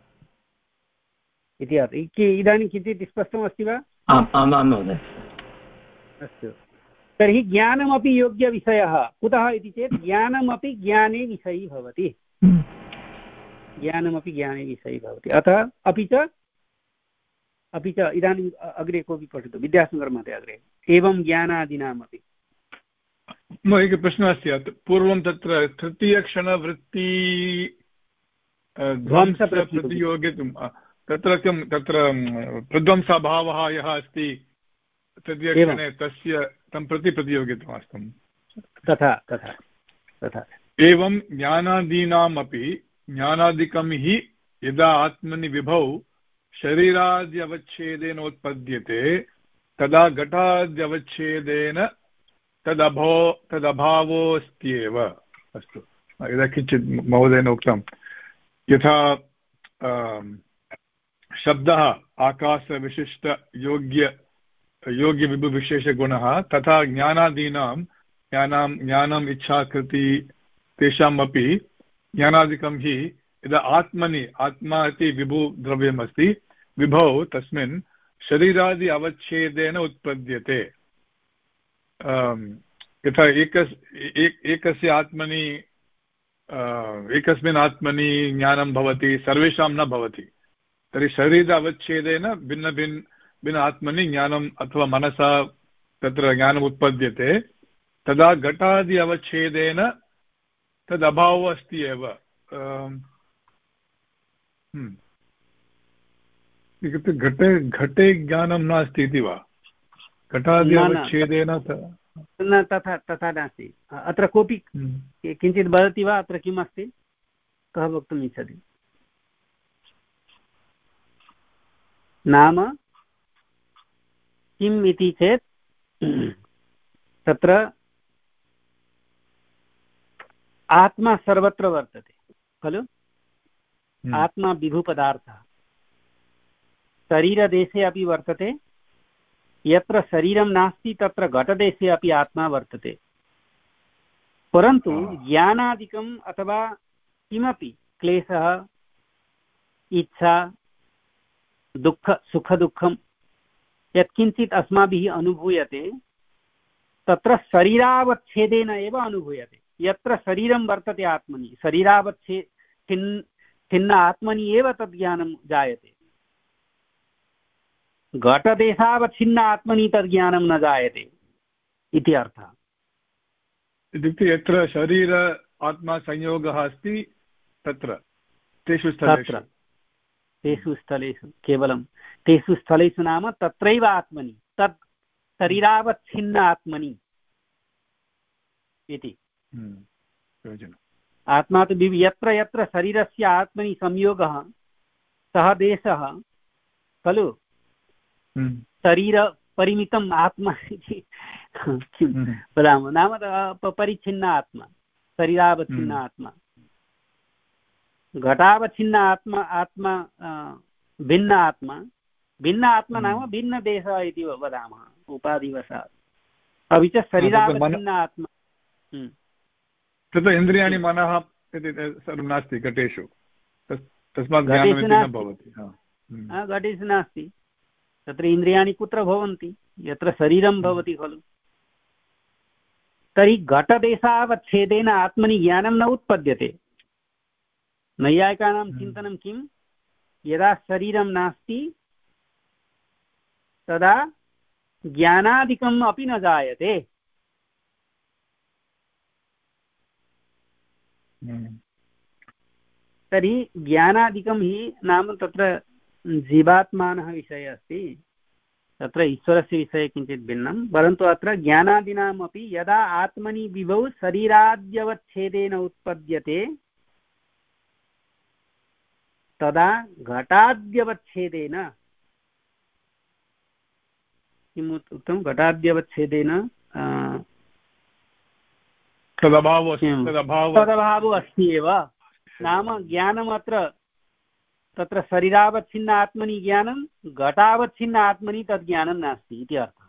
इति अर्थः। इदानीं किञ्चित् स्पष्टमस्ति वा? आम् आम् महोदय। अस्तु, तर्हि ज्ञानमपि योग्यविषयः। कुतः इति चेत् ज्ञानमपि ज्ञाने विषयी भवति। ज्ञानमपि ज्ञाने विषयी भवति। अतः अपि च अपि च इदानीम् अग्रे कोऽपि पठतु, विद्यासागरमहोदय अग्रे। एवं ज्ञानादीनामपि। मम एकः प्रश्नः अस्ति। पूर्वं तत्र तृतीयक्षणवृत्ति ध्वंसप्रतियोगितुं तत्र किं तत्र प्रध्वंसाभावः यः अस्ति तृतीयक्षणे तस्य तं प्रति प्रतियोगितमास्तं। तथा तथा तथा एवं ज्ञानादीनामपि ज्ञानादिकं हि यदा आत्मनि विभौ शरीराद्यवच्छेदेन उत्पद्यते तदा घटाद्यवच्छेदेन तदभो तदभावोऽस्त्येव। अस्तु, यदा किञ्चित् महोदयेन उक्तं यथा शब्दः आकाशविशिष्टयोग्य योग्यविभुविशेषगुणः तथा ज्ञानादीनां ज्ञानां ज्ञानम् इच्छाकृति तेषामपि ज्ञानादिकं हि यदा आत्मनि आत्मा इति विभुद्रव्यमस्ति विभौ तस्मिन् शरीरादि अवच्छेदेन उत्पद्यते। यथा एकस् एकस्य आत्मनि एकस्मिन् आत्मनि ज्ञानं भवति, सर्वेषां न भवति, तर्हि शरीर अवच्छेदेन भिन्न भिन्न भिन्न आत्मनि ज्ञानम् अथवा मनसा तत्र ज्ञानम् उत्पद्यते। तदा घटादि अवच्छेदेन तद् अभावः अस्ति एव। इत्युक्ते घटे घटे ज्ञानं नास्ति इति वा? घटादि अवच्छेदेन न, तथा तथा नास्ति। अत्र कोऽपि किञ्चित् वदति वा? अत्र किम् अस्ति? कः वक्तुम् इच्छति? नाम किम् इति चेत् तत्र आत्मा सर्वत्र वर्तते खलु? आत्मा विभुपदार्थः शरीरदेशे अपि वर्तते। यत्र शरीरं नास्ति तत्र घटदेशे अपि आत्मा वर्तते। परन्तु ज्ञानादिकम् अथवा किमपि क्लेशः, इच्छा, दुःख, सुखदुःखं यत्किञ्चित् अस्माभिः अनुभूयते तत्र शरीरावच्छेदेन एव अनुभूयते। यत्र शरीरं वर्तते आत्मनि, शरीरावच्छे छिन् छिन्न आत्मनि एव तद् ज्ञानं जायते। घटदेशावच्छिन्न आत्मनि तद् ज्ञानं न जायते इति अर्थः। इत्युक्ते यत्र शरीर आत्मा संयोगः अस्ति तत्र तेषु स्थलेषु तेषु स्थलेषु केवलं तेषु स्थलेषु नाम तत्रैव आत्मनि, तत् शरीरावच्छिन्न आत्मनि इति। आत्मा तु यत्र यत्र शरीरस्य आत्मनि संयोगः सः देशः खलु शरीरपरिमितम् आत्मा इति किं वदामः, नाम परिच्छिन्न आत्मा, शरीरावच्छिन्न आत्मा। घटावच्छिन्न आत्मा आत्मा भिन्न आत्मा, भिन्न आत्मा नाम भिन्न देशः इति वदामः उपाधिवशात्। अपि च शरीरावच्छिन्न आत्मा तत्र इन्द्रियाणि मनः इति सर्वं नास्ति घटेषु, तस्मात् घटेषु नास्ति। तत्र इन्द्रियाणि कुत्र भवन्ति? यत्र शरीरं भवति खलु। तर्हि घटदेशावच्छेदेन आत्मनि ज्ञानं न उत्पद्यते। नैयायिकानां चिन्तनं किं? यदा शरीरं नास्ति तदा ज्ञानादिकम् अपि न जायते। तर्हि ज्ञानादिकं हि नाम तत्र जीवात्मानः विषयः अस्ति, तत्र ईश्वरस्य विषये किञ्चित् भिन्नं। परन्तु अत्र ज्ञानादीनामपि यदा आत्मनि विभौ शरीराद्यवच्छेदेन उत्पद्यते तदा घटाद्यवच्छेदेन, किम् उक्तं? घटाद्यवच्छेदेन तदभावो अस्ति एव। नाम ज्ञानम् अत्र तत्र शरीरावच्छिन्न आत्मनि ज्ञानं, घटावच्छिन्न आत्मनि तद् ज्ञानं नास्ति इति अर्थः।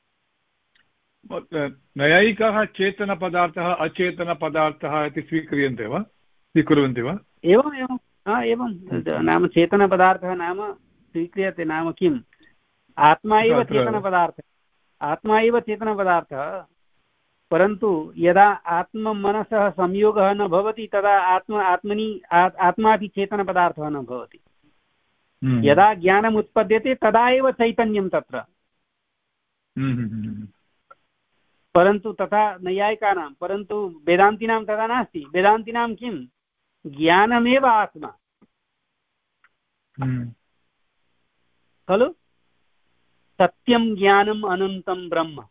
नैयायिकाः चेतनपदार्थः अचेतनपदार्थः इति स्वीक्रियन्ते वा, स्वीकुर्वन्ति वा? एवम् एवं हा एवं नाम चेतनपदार्थः नाम स्वीक्रियते नाम किम्? आत्मा एव चेतनपदार्थः, आत्मा एव चेतनपदार्थः। परन्तु यदा आत्ममनसः संयोगः न भवति तदा आत्म आत्मनि आत्मा अपि चेतनपदार्थः न भवति। यदा ज्ञानम् उत्पद्यते तदा एव चैतन्यं तत्र। परन्तु तथा नैयायिकानां, परन्तु वेदान्तिनां तथा नास्ति। वेदान्तिनां किं? ज्ञानमेव आत्मा खलु? सत्यं ज्ञानम् अनन्तं ब्रह्म,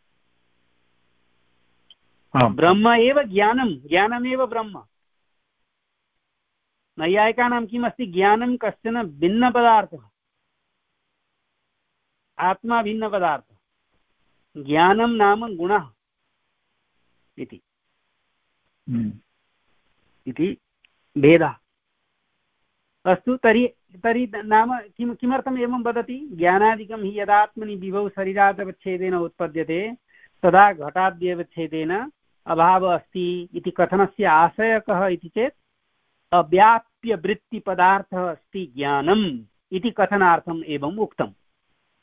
ब्रह्म एव ज्ञानं, ज्ञानमेव ब्रह्म। नैयायिकानां किम् अस्ति? ज्ञानं कश्चन भिन्नपदार्थः, आत्मा भिन्नपदार्थः, ज्ञानं नाम गुणः इति इति भेदः। अस्तु, तर्हि तर्हि नाम किं किमर्थम् एवं वदति? ज्ञानादिकं हि यदात्मनि विभौ शरीरादवच्छेदेन उत्पद्यते तदा घटाद्यवच्छेदेन अभावः अस्ति इति कथनस्य आशयः कः इति चेत् अव्याप्य वृत्तिपदार्थः अस्ति ज्ञानम् इति कथनार्थम् एवम् उक्तम्।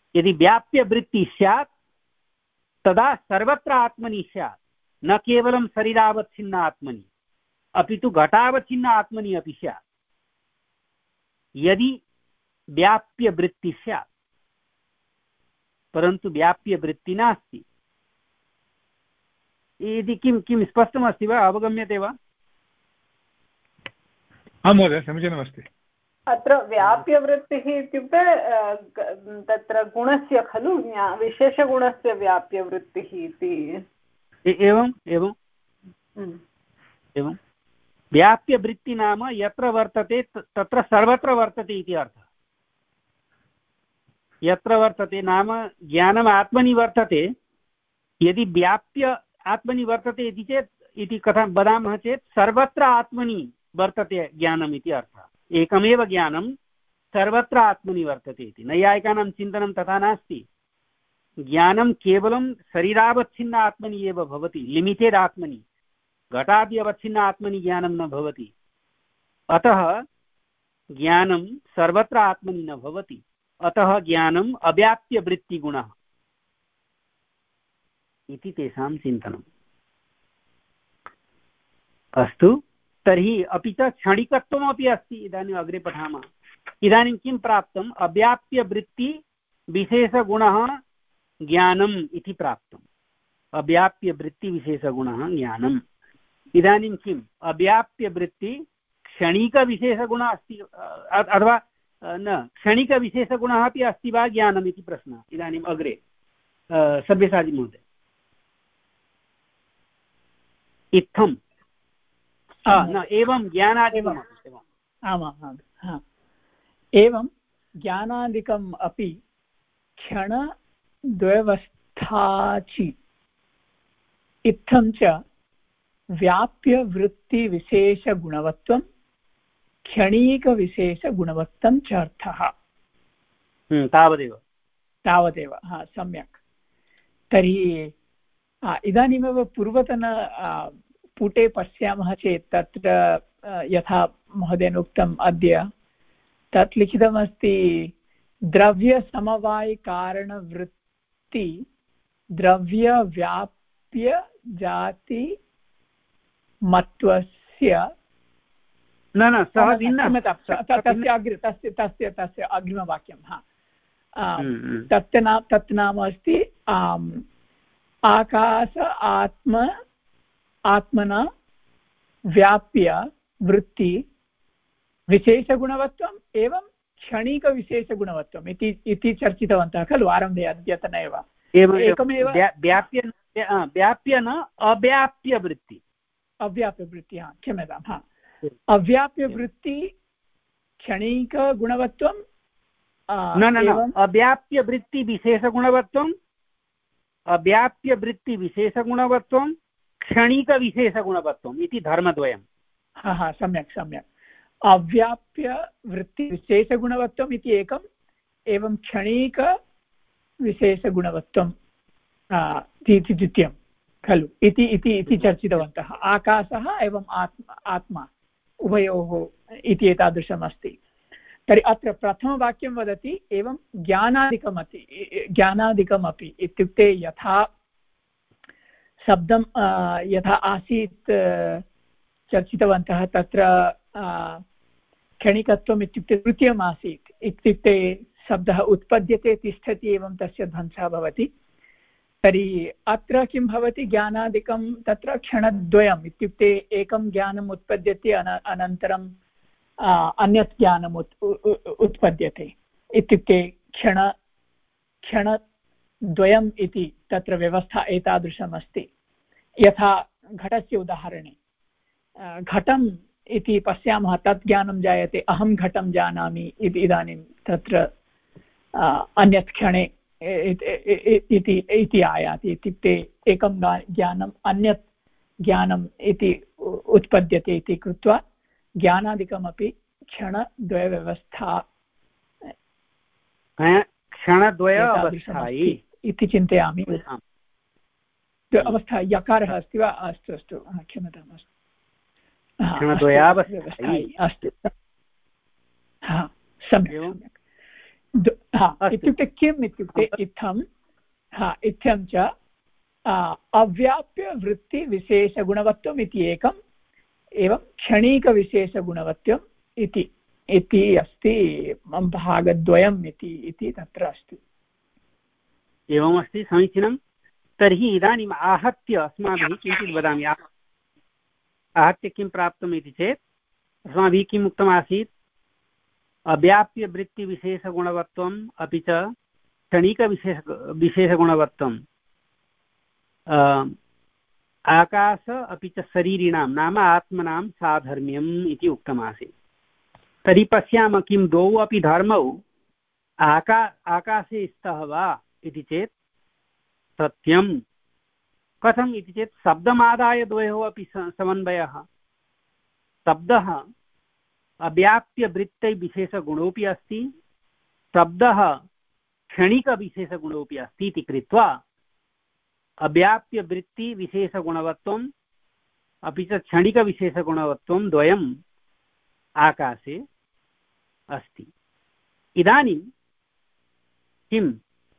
यदि व्याप्यवृत्तिः स्यात् तदा सर्वत्र आत्मनि स्यात्, न केवलं शरीरावच्छिन्न आत्मनि अपि तु घटावच्छिन्न आत्मनि अपि स्यात्। यदि व्याप्यवृत्तिः स्यात्, परन्तु व्याप्यवृत्तिः नास्ति। यदि किं किं स्पष्टमस्ति वा, अवगम्यते वा? आं महोदय, समीचीनमस्ति। अत्र व्याप्यवृत्तिः इत्युक्ते तत्र गुणस्य खलु, विशेषगुणस्य व्याप्यवृत्तिः इति। एवम् एवम् एवं व्याप्यवृत्ति नाम यत्र वर्तते तत्र सर्वत्र वर्तते इति अर्थः। यत्र वर्तते नाम ज्ञानम् आत्मनि वर्तते। यदि व्याप्य आत्मनि वर्तते इति चेत् इति कथं वदामः चेत् सर्वत्र आत्मनि वर्तते ज्ञानम् इति अर्थः। एकमेव ज्ञानं सर्वत्र आत्मनि वर्तते इति। नैयायिकानां चिन्तनं तथा नास्ति। ज्ञानं केवलं शरीरावच्छिन्न आत्मनि एव भवति, लिमिटेड् आत्मनि। घटादि अवच्छिन्न आत्मनि ज्ञानं न भवति। अतः ज्ञानं सर्वत्र आत्मनि न भवति। अतः ज्ञानम् अव्याप्यवृत्तिगुणः इति तेषां चिन्तनम्। अस्तु, तर्हि अपि च क्षणिकत्वमपि अस्ति। इदानीम् अग्रे पठामः। इदानीं किं प्राप्तम्? अव्याप्यवृत्तिविशेषगुणः ज्ञानम् इति प्राप्तम्। अव्याप्यवृत्तिविशेषगुणः ज्ञानम्। इदानीं किम्? अव्याप्यवृत्ति क्षणिकविशेषगुणः अस्ति अथवा न, क्षणिकविशेषगुणः अपि अस्ति वा ज्ञानम् इति प्रश्नः। इदानीम् अग्रे सव्यसाची महोदय। इत्थं न एवं ज्ञानादिकम्। आमाम्, एवं ज्ञानादिकम् अपि क्षणद्वयवस्थाचि इत्थं च व्याप्यवृत्तिविशेषगुणवत्वं क्षणिकविशेषगुणवत्तं च अर्थः। तावदेव तावदेव हा, सम्यक्। तर्हि इदानीमेव पूर्वतन पुटे पश्यामः चेत् तत्र यथा महोदयेन उक्तम् अद्य तत् लिखितमस्ति, द्रव्यसमवायिकारणवृत्ति द्रव्यव्याप्यजातिमत्वस्य न न सः भिन्नः। तस्य अग्रे तस्य तस्य तस्य अग्रिमवाक्यं हा तत् नाम तत् नाम अस्ति आकाश आत्म आत्मना व्याप्य वृत्ति विशेषगुणवत्वम् एवं क्षणिकविशेषगुणवत्वम् इति इति चर्चितवन्तः खलु आरम्भे अद्यतन एव। एकमेव व्याप्य व्याप्य न अव्याप्यवृत्ति। अव्याप्यवृत्ति, हा क्षम्यतां, हा अव्याप्यवृत्ति क्षणिकगुणवत्वं न न न अव्याप्यवृत्तिविशेषगुणवत्वम् अव्याप्यवृत्तिविशेषगुणवत्वं क्षणिकविशेषगुणवत्वम् इति धर्मद्वयं। हा हा सम्यक् सम्यक्। अव्याप्यवृत्तिविशेषगुणवत्वम् इति एकम्, एवं क्षणिकविशेषगुणवत्वं द्वितीयं खलु इति इति चर्चितवन्तः। आकाशः एवम् आत्मा आत्मा उभयोः इति एतादृशम् अस्ति। तर्हि अत्र प्रथमवाक्यं वदति एवं ज्ञानादिकमपि ज्ञानादिकमपि इत्युक्ते यथा शब्दं यथा आसीत् चर्चितवन्तः तत्र क्षणिकत्वम् इत्युक्ते तृतीयम् आसीत्। इत्युक्ते शब्दः उत्पद्यते, तिष्ठति, एवं तस्य ध्वंसः भवति। तर्हि अत्र किं भवति? ज्ञानादिकं तत्र क्षणद्वयम् इत्युक्ते एकं ज्ञानम् उत्पद्यते, अनन्तरं अन्यत् ज्ञानम् उत् उत्पद्यते। इत्युक्ते क्षण क्षणद्वयम् इति तत्र व्यवस्था एतादृशमस्ति। यथा घटस्य उदाहरणे घटम् इति पश्यामः, तत् ज्ञानं जायते, अहं घटं जानामि इति। इदानीं तत्र अन्यत् क्षणे इति इति आयाति। इत्युक्ते एकं ज्ञानम् अन्यत् ज्ञानम् इति उत्पद्यते इति कृत्वा ज्ञानादिकमपि क्षणद्वयव्यवस्था क्षणद्वयवस्था इति चिन्तयामि। अवस्था यकारः अस्ति वा? अस्तु अस्तु, क्षम्यताम्, अस्तु अस्तु, सम्यक् सम्यक्। इत्युक्ते किम् इत्युक्ते इत्थं हा इत्थं च अव्याप्यवृत्तिविशेषगुणवत्वम् इति एकम् एवं क्षणिकविशेषगुणवत्वम् इति इति अस्ति भागद्वयम् इति इति तत्र अस्ति। एवमस्ति, समीचीनं। तर्हि इदानीम् आहत्य अस्माभिः किञ्चित् वदामि। आहत्य किं प्राप्तम् इति चेत् अस्माभिः किम् उक्तमासीत्, अव्याप्यवृत्तिविशेषगुणवत्वम् अपि च क्षणिकविशेष विशेषगुणवत्वम् आकाश अपि च शरीरिणां नाम आत्मनां साधर्म्यम् इति उक्तमासीत्। तर्हि पश्यामः किं द्वौ अपि धर्मौ आका आकाशे स्तः वा इति चेत् सत्यं। कथम् इति चेत् शब्दमादाय द्वयोः अपि समन्वयः। शब्दः अव्याप्यवृत्तिविशेषगुणोऽपि अस्ति, शब्दः क्षणिकविशेषगुणोऽपि अस्ति इति कृत्वा अव्याप्यवृत्तिविशेषगुणवत्वम् अपि च क्षणिकविशेषगुणवत्वं द्वयम् आकाशे अस्ति। इदानीं किं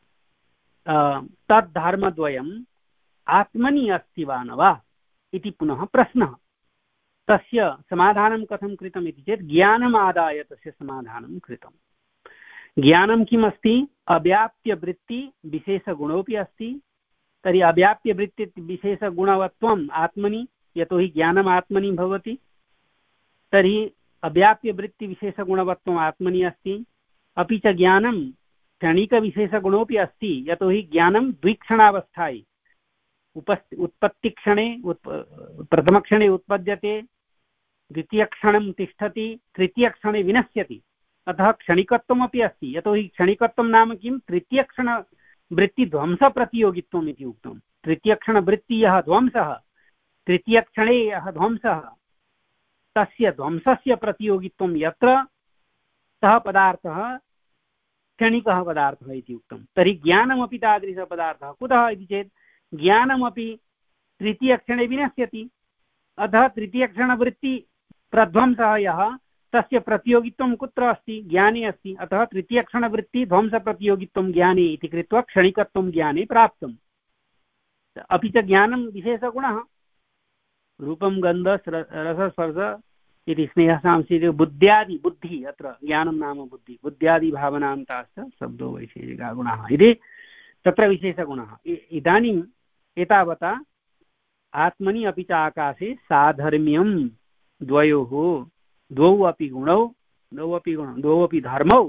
तद्धर्मद्वयम् आत्मनि अस्ति वा न वा इति पुनः प्रश्नः। तस्य समाधानं कथं कृतम् इति चेत् ज्ञानम् आदाय तस्य समाधानं कृतम्। ज्ञानं किम् अस्ति, अव्याप्यवृत्तिविशेषगुणोऽपि अस्ति। तर्हि अव्याप्यवृत्तिविशेषगुणवत्वम् आत्मनि, यतोहि ज्ञानम् आत्मनि भवति, तर्हि अव्याप्यवृत्तिविशेषगुणवत्वम् आत्मनि अस्ति। अपि च ज्ञानं क्षणिकविशेषगुणोऽपि अस्ति, यतोहि ज्ञानं द्विक्षणावस्थायि, उपस् उत्पत्तिक्षणे उत् प्रथमक्षणे उत्पद्यते, द्वितीयक्षणं तिष्ठति, तृतीयक्षणे विनश्यति। अतः क्षणिकत्वमपि अस्ति, यतोहि क्षणिकत्वं नाम किं, तृतीयक्षणवृत्तिध्वंसप्रतियोगित्वम् इति उक्तं। तृतीयक्षणवृत्ति यः ध्वंसः, तृतीयक्षणे यः ध्वंसः, तस्य ध्वंसस्य प्रतियोगित्वं यत्र सः पदार्थः क्षणिकः पदार्थः इति उक्तं। तर्हि ज्ञानमपि तादृशः पदार्थः। कुतः इति चेत् ज्ञानमपि तृतीयक्षणे विनश्यति, अतः तृतीयक्षणवृत्ति प्रध्वंसः यः, तस्य प्रतियोगित्वं कुत्र अस्ति, ज्ञाने अस्ति। अतः तृतीयक्षणवृत्ति ध्वंसप्रतियोगित्वं ज्ञाने इति कृत्वा क्षणिकत्वं ज्ञाने प्राप्तम्। अपि च ज्ञानं विशेषगुणः, रूपं गन्ध रसस्पर्श इति स्नेहसांसिक बुद्ध्यादि, बुद्धि अत्र ज्ञानं नाम बुद्धि, बुद्ध्यादि भावनान्ताश्च शब्दो वैशेषिकः गुणः इति तत्र विशेषगुणः। इदानीम् एतावता आत्मनि अपि च आकाशे साधर्म्यं द्वयोः, द्वौ अपि गुणौ, द्वौ अपि गुणौ, द्वौ अपि धर्मौ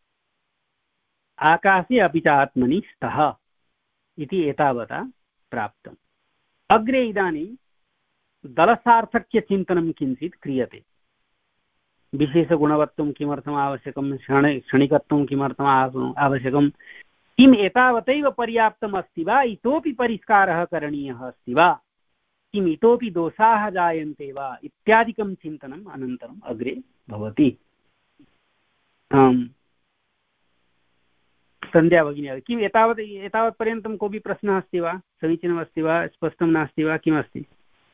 आकाशे अपि च आत्मनि स्तः इति एतावता प्राप्तम्। अग्रे इदानीं दलसार्थक्यचिन्तनं किञ्चित् क्रियते। विशेषगुणवत्वं किमर्थम् आवश्यकं, क्षण क्षणिकत्वं किमर्थम् आवश्यकं, किम् एतावतैव पर्याप्तम् अस्ति वा, इतोपि परिष्कारः करणीयः अस्ति वा, किम् इतोपि दोषाः जायन्ते वा इत्यादिकं चिन्तनम् अनन्तरम् अग्रे भवति। सन्ध्या भगिनी, किम् एतावत् एतावत्पर्यन्तं कोऽपि प्रश्नः अस्ति वा, समीचीनमस्ति वा, स्पष्टं नास्ति वा, किमस्ति?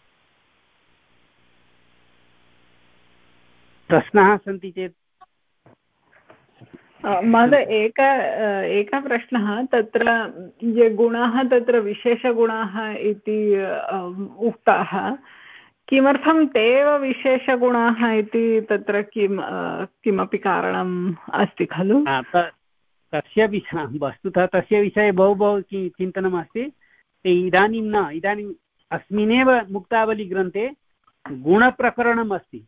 प्रश्नाः सन्ति चेत्। महोदय एक एकः प्रश्नः, तत्र ये गुणाः तत्र विशेषगुणाः इति उक्ताः, किमर्थं ते एव विशेषगुणाः इति तत्र किं किमपि कारणम् अस्ति खलु? तस्य विषये वस्तुतः तस्य विषये बहु बहु चिन्तनमस्ति। इदानीं न, इदानीम् अस्मिन्नेव मुक्तावलीग्रन्थे गुणप्रकरणम् अस्ति,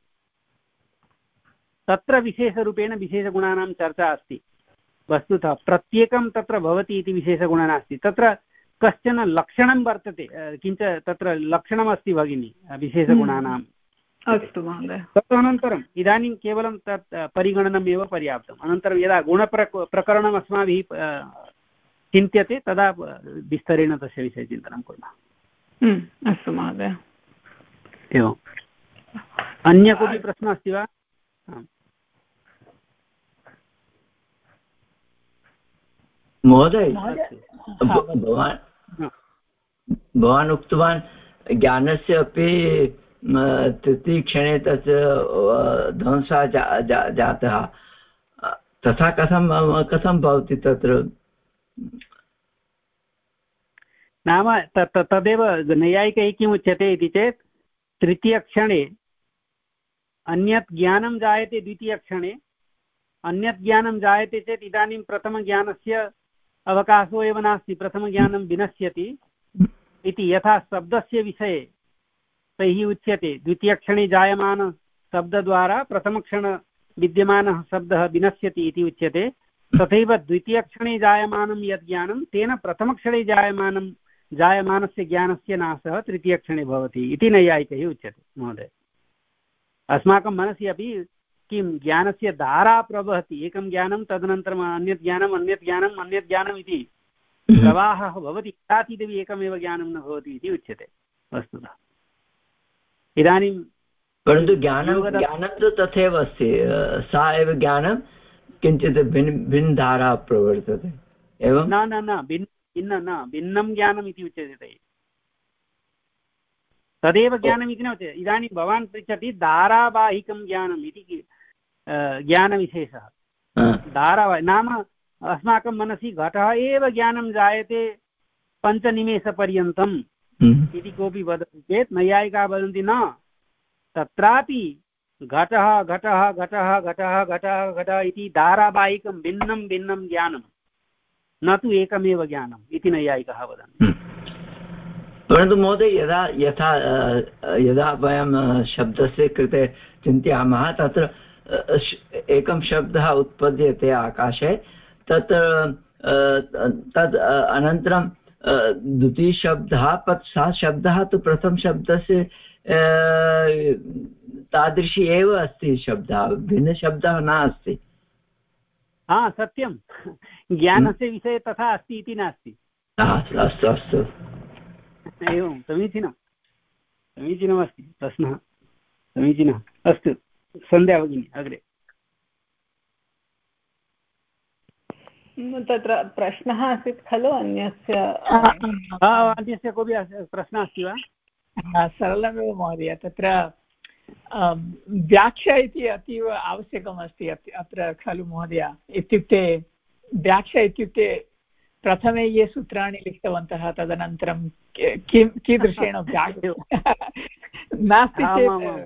तत्र विशेषरूपेण विशेषगुणानां चर्चा अस्ति। वस्तुतः प्रत्येकं तत्र भवति इति विशेषगुणः नास्ति, तत्र कश्चन लक्षणं वर्तते, किञ्च तत्र लक्षणमस्ति भगिनी विशेषगुणानाम्। अस्तु महोदय। तदनन्तरम् इदानीं केवलं तत् परिगणनमेव पर्याप्तम्। अनन्तरं यदा गुणप्रक प्रकरणम् अस्माभिः चिन्त्यते तदा विस्तरेण तस्य विषये चिन्तनं कुर्मः। अस्तु महोदय। एवम्। अन्य कोऽपि प्रश्नः अस्ति वा? महोदय, भवान् भवान् उक्तवान् ज्ञानस्य अपि तृतीयक्षणे तस्य ध्वंसः जातः। तथा कथं कथं भवति तत्र नाम तत् तदेव नैयायिकैः किम् उच्यते इति चेत् तृतीयक्षणे अन्यत् ज्ञानं जायते, द्वितीयक्षणे अन्यत् ज्ञानं जायते चेत् इदानीं प्रथमज्ञानस्य अवकाशो एव नास्ति, प्रथमज्ञानं विनश्यति इति। यथा शब्दस्य विषये तैः उच्यते द्वितीयक्षणे जायमानशब्दद्वारा प्रथमक्षण विद्यमानः शब्दः विनश्यति इति उच्यते, तथैव द्वितीयक्षणे जायमानं यद् ज्ञानं तेन प्रथमक्षणे जायमानं जायमानस्य ज्ञानस्य नाशः तृतीयक्षणे भवति इति नैयायिकैः उच्यते महोदय। अस्माकं मनसि अपि किं ज्ञानस्य धारा प्रवहति, एकं ज्ञानं तदनन्तरम् अन्यत् ज्ञानम् अन्यत् ज्ञानम् अन्यत् ज्ञानम् इति प्रवाहः भवति, कदाचिदपि एकमेव ज्ञानं न भवति इति उच्यते वस्तुतः। इदानीं परन्तु ज्ञानं ज्ञानं तु तथैव अस्ति, सा एव ज्ञानं किञ्चित् भिन्न भिन्नधारा प्रवर्तते एवं न न न भिन्न भिन्न न भिन्नं ज्ञानम् इति उच्यते तैः, तदेव ज्ञानम् इति न उच्यते। इदानीं भवान् पृच्छति धारावाहिकं ज्ञानम् इति ज्ञानविशेषः। धारावाहि नाम अस्माकं मनसि घटः एव ज्ञानं जायते पञ्चनिमेषपर्यन्तम् इति कोऽपि वदति चेत् नैयायिकाः वदन्ति न, तत्रापि घटः घटः घटः घटः घटः घटः इति धारावाहिकं भिन्नं भिन्नं ज्ञानं, न तु एकमेव ज्ञानम् इति नैयायिकाः वदन्ति। परन्तु महोदय यदा यथा यदा वयं शब्दस्य कृते चिन्तयामः तत्र एकं शब्दः उत्पद्यते आकाशे, तत् तद् अनन्तरं द्वितीयशब्दः, तत् सः शब्दः तु प्रथमशब्दस्य तादृशी एव अस्ति, शब्दः भिन्नशब्दः नास्ति। हा सत्यं, ज्ञानस्य विषये तथा अस्ति इति नास्ति। अस्तु अस्तु, एवं समीचीनं समीचीनमस्ति प्रश्नः, समीचीनः। अस्तु सन्ध्या भगिनी अग्रे। तत्र प्रश्नः आसीत् खलु अन्यस्य अन्यस्य कोऽपि प्रश्नः अस्ति वा? सरलमेव महोदय, तत्र व्याख्या इति अतीव आवश्यकमस्ति अत्र खलु महोदय। इत्युक्ते व्याख्या इत्युक्ते प्रथमे ये सूत्राणि लिखितवन्तः तदनन्तरं किं कीदृशेन व्याख्या नास्ति चेत्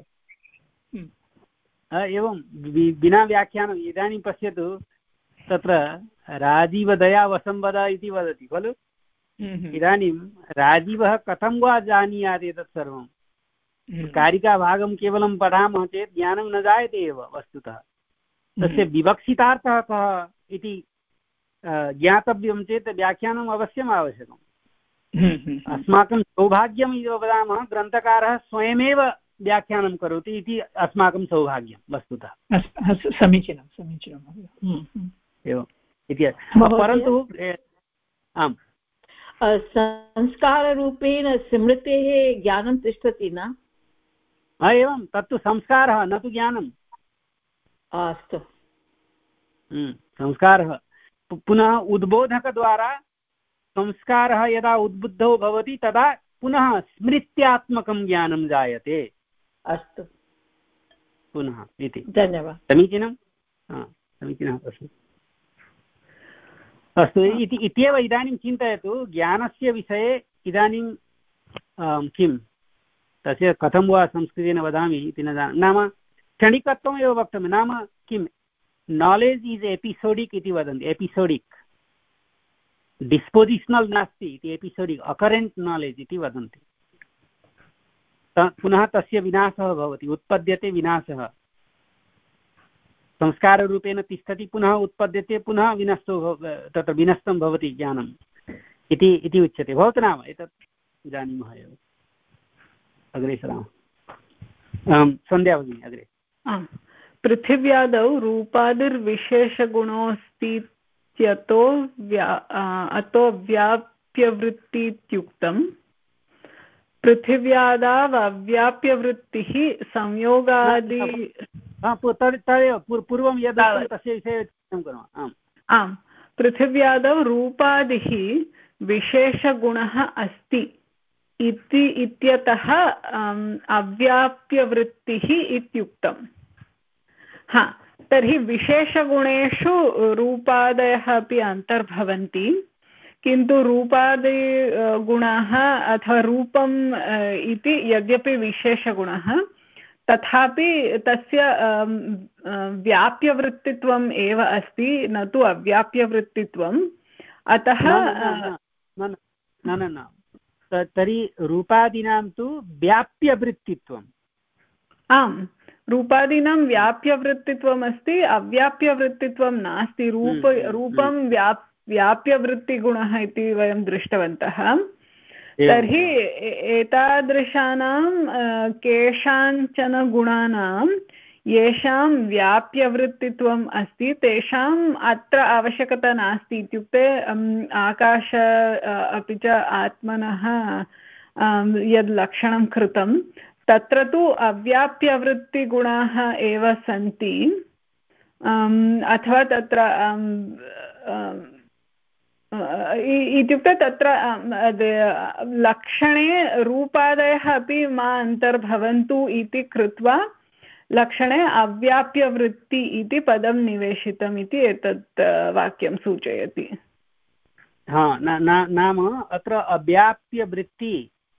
एवं विना व्याख्यानम्। इदानीं पश्यतु, तत्र राजीवदया वसंवद इति वदति खलु। इदानीं राजीवः कथं वा जानीयात् एतत् सर्वं? कारिकाभागं केवलं पठामः चेत् ज्ञानं न जायते एव वस्तुतः। तस्य विवक्षितार्थः कः इति ज्ञातव्यं चेत् व्याख्यानम् अवश्यम् आवश्यकम्। अस्माकं सौभाग्यम् इति वदामः, ग्रन्थकारः स्वयमेव व्याख्यानं करोति इति अस्माकं सौभाग्यं वस्तुतः। समीचीनं समीचीनं एवम् इति। परन्तु आम्, संस्काररूपेण स्मृतेः ज्ञानं तिष्ठति न? एवं, तत्तु संस्कारः न तु ज्ञानम्। अस्तु, संस्कारः पुनः उद्बोधकद्वारा संस्कारः यदा उद्बुद्धौ भवति तदा पुनः स्मृत्यात्मकं ज्ञानं जायते। अस्तु, पुनः इति। धन्यवादः। समीचीनं, समीचीनः प्रश्नः। अस्तु, इति इत्येव इदानीं चिन्तयतु, ज्ञानस्य विषये इदानीं किं तस्य कथं वा संस्कृतेन वदामि इति न जानामि। नाम क्षणिकत्वम् एव वक्तव्यं। नाम किं, नालेज् इस् एपिसोडिक् इति वदन्ति, एपिसोडिक्, डिस्पोजिशनल् नास्ति इति, एपिसोडिक् अकरेण्ट् नालेज् इति वदन्ति। पुनः तस्य विनाशः भवति, उत्पद्यते विनाशः, संस्काररूपेण तिष्ठति, पुनः उत्पद्यते, पुनः विनष्टो तत्र विनष्टं भवति ज्ञानम् इति इति उच्यते। भवतु नाम एतत् जानीमः एव। अग्रे सरामः। सन्ध्या भगिनी अग्रे। पृथिव्यादौ रूपादिर्विशेषगुणोऽस्तीत्यतो व्या अतो व्याप्यवृत्तीत्युक्तम्। पृथिव्यादावव्याप्यवृत्तिः संयोगादि तदेव पूर्वं यद् तस्य विषये चिन्तनं कुर्मः। आम् आम्, पृथिव्यादौ रूपादिः विशेषगुणः अस्ति इति इत्यतः अव्याप्यवृत्तिः इत्युक्तम्। हा, तर्हि विशेषगुणेषु रूपादयः अपि अन्तर्भवन्ति, किन्तु रूपादि गुणाः अथवा रूपम् इति यद्यपि विशेषगुणः तथापि तस्य व्याप्यवृत्तित्वम् एव अस्ति, न तु अव्याप्यवृत्तित्वम्। अतः न न न तर्हि रूपादीनां तु व्याप्यवृत्तित्वम्। आम्, रूपादीनां व्याप्यवृत्तित्वम् अस्ति, अव्याप्यवृत्तित्वं नास्ति। रूप रूपं व्याप् व्याप्यवृत्तिगुणः इति वयं दृष्टवन्तः। तर्हि एतादृशानां केषाञ्चन गुणानां येषां व्याप्यवृत्तित्वम् अस्ति तेषाम् अत्र आवश्यकता नास्ति। इत्युक्ते आकाश अपि च आत्मनः यद् लक्षणं कृतं तत्र तु अव्याप्यवृत्तिगुणाः एव सन्ति, अथवा तत्र इत्युक्ते तत्र लक्षणे रूपादयः अपि मा अन्तर्भवन्तु इति कृत्वा लक्षणे अव्याप्यवृत्ति इति पदं निवेशितम् इति एतत् वाक्यं सूचयति। हा, नाम अत्र अव्याप्यवृत्ति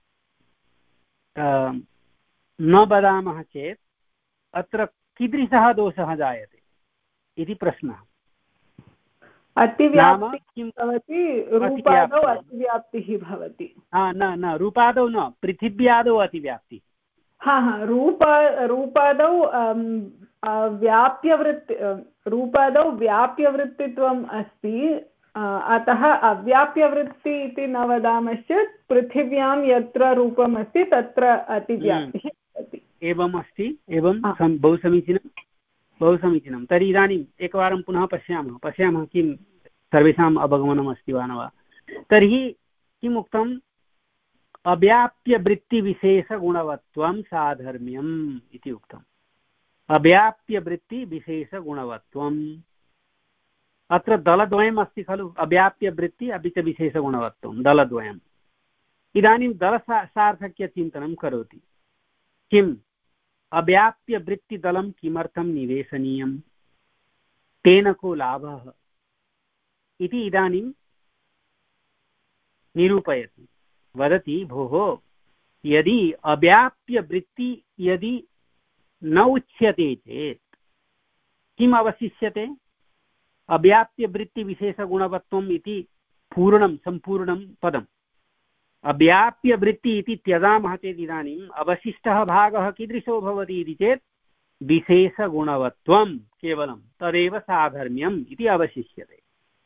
न वदामः चेत् अत्र कीदृशः दोषः जायते इति प्रश्नः। अतिव्याप्तिः किं भवति? रूपादौ अतिव्याप्तिः भवति। न न रूपादौ न, पृथिव्यादौ अतिव्याप्तिः। हा हा रूप रूपादौ व्याप्यवृत्ति रूपादौ व्याप्यवृत्तित्वम् अस्ति, अतः अव्याप्यवृत्ति इति न वदामश्चेत् पृथिव्यां यत्र रूपम् अस्ति तत्र अतिव्याप्तिः भवति। एवम् अस्ति, एवं बहु समीचीनं बहु समीचीनं। तर्हि इदानीम् एकवारं पुनः पश्यामः पश्यामः किं सर्वेषाम् अवगमनम् अस्ति वा न वा। तर्हि किम् उक्तम्? अव्याप्यवृत्तिविशेषगुणवत्वं साधर्म्यम् इति उक्तम्। अव्याप्यवृत्तिविशेषगुणवत्वम्, अत्र दलद्वयम् अस्ति खलु, अव्याप्यवृत्ति अपि च विशेषगुणवत्वं, दलद्वयम्। इदानीं दलसार्थक्यचिन्तनं करोति। किम् अव्याप्यवृत्तिदलं किमर्थं निवेशनीयं, तेन को लाभः इति इदानीं निरूपयति। वदति, भोः यदि अव्याप्यवृत्ति यदि न उच्यते चेत् किम् अवशिष्यते? अव्याप्यवृत्तिविशेषगुणवत्वम् इति पूर्णं सम्पूर्णं पदम्। अव्याप्यवृत्ति इति त्यजामः चेत् इदानीम् अवशिष्टः भागः कीदृशो भवति इति चेत् विशेषगुणवत्वं केवलं, तदेव साधर्म्यम् इति अवशिष्यते।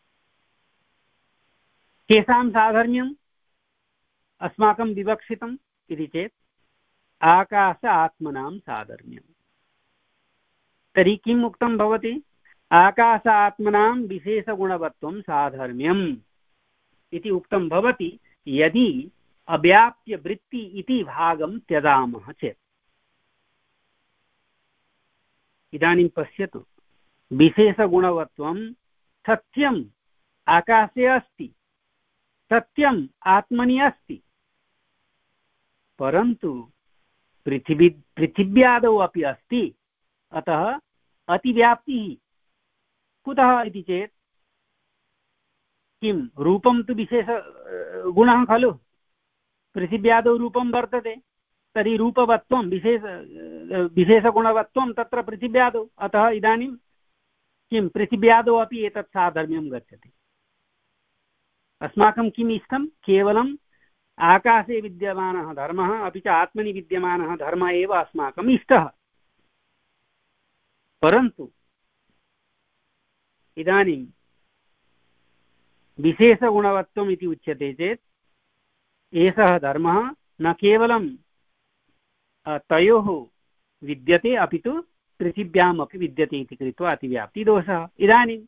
केषां साधर्म्यम् अस्माकं विवक्षितम् इति चेत् आकाश आत्मनां साधर्म्यम्। तर्हि किम् उक्तं भवति? आकाश आत्मनां विशेषगुणवत्वं साधर्म्यम् इति उक्तं भवति यदि अव्याप्यवृत्ति इति भागं त्यजामः चेत्। इदानीं पश्यतु, विशेषगुणवत्वं सत्यम् आकाशे अस्ति, सत्यम् आत्मनि अस्ति, परन्तु पृथिवी पृथिव्यादौ अपि अस्ति। अतः अतिव्याप्तिः कुतः इति चेत् किं रूपं तु विशेष गुणः खलु, पृथिव्यादौ रूपं वर्तते, तर्हि रूपवत्वं विशेष विशेषगुणवत्वं तत्र पृथिव्यादौ। अतः इदानीं किं पृथिव्यादौ अपि एतत् साधर्म्यं गच्छति। अस्माकं किम् इष्टं? केवलम् आकाशे विद्यमानः धर्मः अपि च आत्मनि विद्यमानः धर्मः एव अस्माकम् इष्टः। परन्तु इदानीं विशेषगुणवत्वम् इति उच्यते चेत् एषः धर्मः न केवलं तयोः विद्यते अपि तु पृथिव्याम् अपि विद्यते इति कृत्वा अतिव्याप्तिदोषः। इदानीम्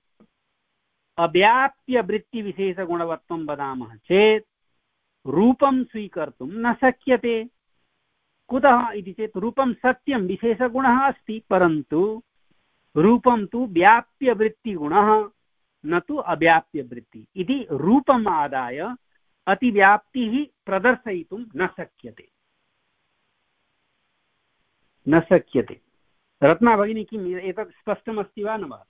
अव्याप्यवृत्तिविशेषगुणवत्वं वदामः चेत् रूपं स्वीकर्तुं न शक्यते। कुतः इति चेत् रूपं सत्यं विशेषगुणः अस्ति, परन्तु रूपं तु व्याप्यवृत्तिगुणः न तु अव्याप्यवृत्ति इति रूपम् आदाय अतिव्याप्तिः प्रदर्शयितुं न शक्यते न शक्यते रत्ना भगिनी किम् एतत् स्पष्टमस्ति वा न वा?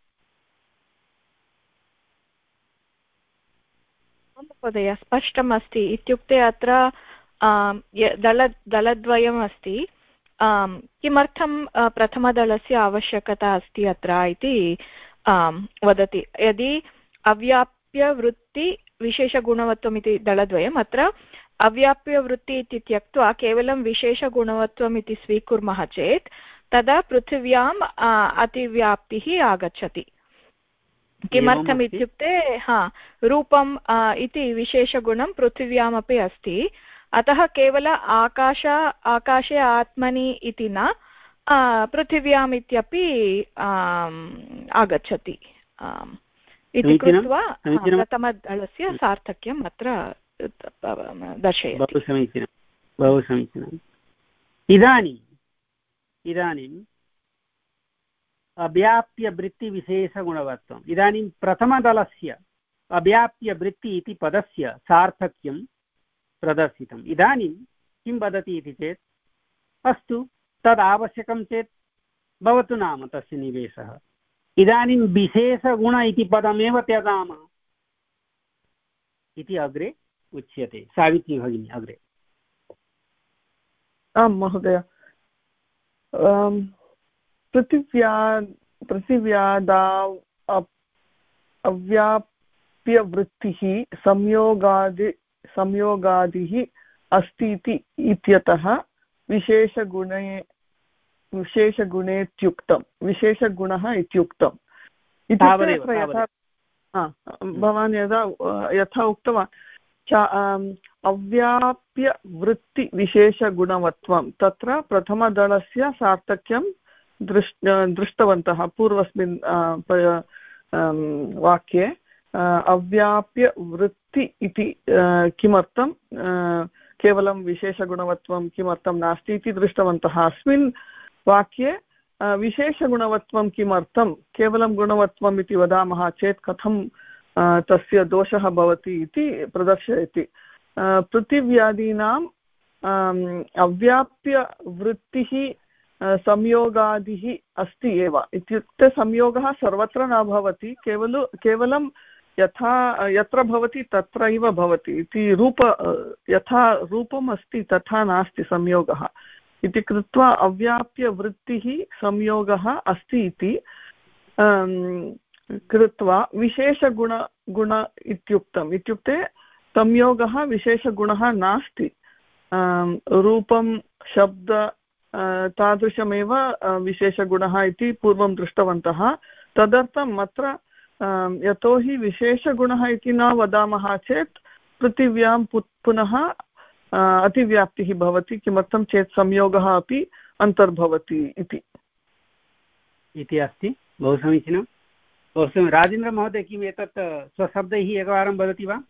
महोदय स्पष्टमस्ति इत्युक्ते अत्र दल दलद्वयम् अस्ति, किमर्थं प्रथमदलस्य आवश्यकता अस्ति अत्र इति वदति। यदि अव्याप्यवृत्ति विशेषगुणवत्वम् इति दलद्वयम्, अत्र अव्याप्यवृत्ति इति त्यक्त्वा केवलं विशेषगुणवत्वम् इति स्वीकुर्मः चेत् तदा पृथिव्याम् अतिव्याप्तिः आगच्छति। किमर्थम् इत्युक्ते हा रूपम् इति विशेषगुणं पृथिव्यामपि अस्ति, अतः केवल आकाश आकाशे आत्मनि इति न पृथिव्याम् इत्यपि आगच्छति इति कृत्वा प्रथमदलस्य सार्थक्यम् अत्र दर्शयति। बहु समीचीनं, बहु समीचीनम्। इदानीम् इदानीम् अव्याप्यवृत्तिविशेषगुणवत्वम्, इदानीं प्रथमदलस्य अव्याप्यवृत्ति इति पदस्य सार्थक्यं प्रदर्शितम्। इदानीं किं वदति इति चेत् अस्तु तद् आवश्यकं चेत् भवतु नाम तस्य निवेशः, इदानीं विशेषगुण इति पदमेव त्यजामः इति अग्रे उच्यते। सावित्री भगिनी अग्रे। आं महोदय, पृथिव्या पृथिव्यादा अव्याप्यवृत्तिः संयोगादि संयोगादिः अस्ति इत्यतः विशेषगुणे विशेषगुणेत्युक्तं विशेषगुणः इत्युक्तम्। इत्युक्ते यथा भवान् यदा यथा उक्तवान् अव्याप्यवृत्तिविशेषगुणवत्वं, तत्र प्रथमदलस्य सार्थक्यं दृष् दृष्टवन्तः पूर्वस्मिन् वाक्ये। अव्याप्यवृत्ति इति किमर्थं केवलं विशेषगुणवत्वं किमर्थं नास्ति इति दृष्टवन्तः। अस्मिन् वाक्ये विशेषगुणवत्वं किमर्थं केवलं गुणवत्वम् इति वदामः चेत् कथं तस्य दोषः भवति इति प्रदर्शयति। पृथिव्यादीनाम् अव्याप्यवृत्तिः संयोगादिः अस्ति एव, इत्युक्ते संयोगः सर्वत्र न भवति, केवलं केवलं यथा यत्र भवति तत्रैव भवति इति। रूप यथा रूपम् अस्ति तथा नास्ति संयोगः इति कृत्वा अव्याप्यवृत्तिः संयोगः अस्ति इति कृत्वा विशेषगुण गुण इत्युक्तम्। इत्युक्ते संयोगः विशेषगुणः नास्ति, रूपं शब्द तादृशमेव विशेषगुणः इति पूर्वं दृष्टवन्तः। तदर्थम् अत्र यतोहि विशेषगुणः इति न वदामः चेत् पृथिव्यां पुनः अतिव्याप्तिः भवति, किमर्थं चेत् संयोगः अपि अन्तर्भवति इति इति अस्ति। बहु समीचीनं, बहु समीचीनं। राजेन्द्रमहोदय किम् एतत् स्वशब्दैः एकवारं वदति वा?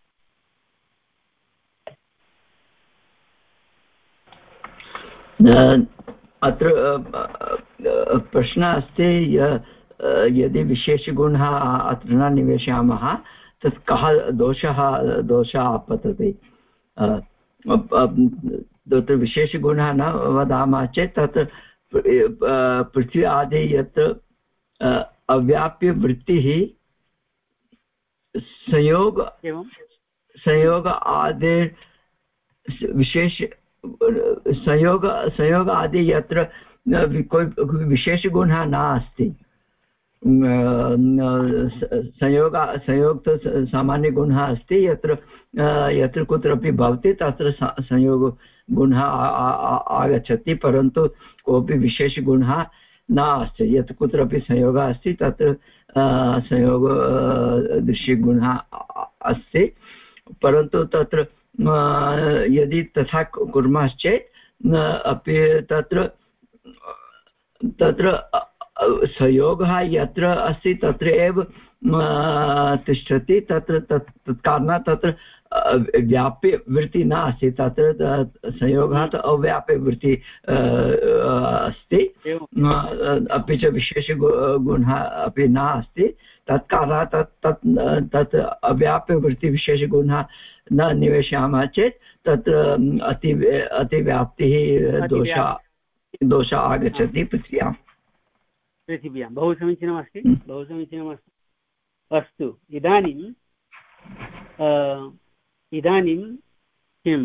अत्र प्रश्नः अस्ति, यदि विशेषगुणः अत्र न निवेशयामः तत् कः दोषः दोषः आपतति। तत्र विशेषगुणः न वदामः चेत् तत् पृथ्वी आदि यत् अव्याप्यवृत्तिः संयोग संयोग आदि विशेष संयोग संयोग आदि यत्र कोई विशेषगुणः नास्ति। संयोग संयोग तो सामान्यगुणः अस्ति, यत्र यत्र कुत्रापि भवति तत्र संयोग गुणः आगच्छति, परन्तु कोऽपि विशेषगुणः नास्ति। यत् कुत्रापि संयोगः अस्ति तत्र संयोग दृश्यगुणः अस्ति, परन्तु तत्र यदि तथा कुर्मश्चेत् अपि तत्र तत्र संयोगः यत्र अस्ति तत्र एव तिष्ठति, तत्र तत् तत्कारणात् तत्र व्याप्यवृत्तिः नास्ति, तत्र संयोगः तु अव्याप्यवृत्तिः अस्ति, अपि च विशेषगुणः अपि नास्ति। तत्कारणात् तत् तत् तत् अव्याप्यवृत्तिविशेषगुणः न निवेशयामः चेत् तत्र अति अतिव्याप्तिः दोषः दोषः आगच्छति पृथ्व्याम्। पृथिव्यां बहु समीचीनमस्ति बहु समीचीनमस्ति। अस्तु, इदानीं इदानीं किं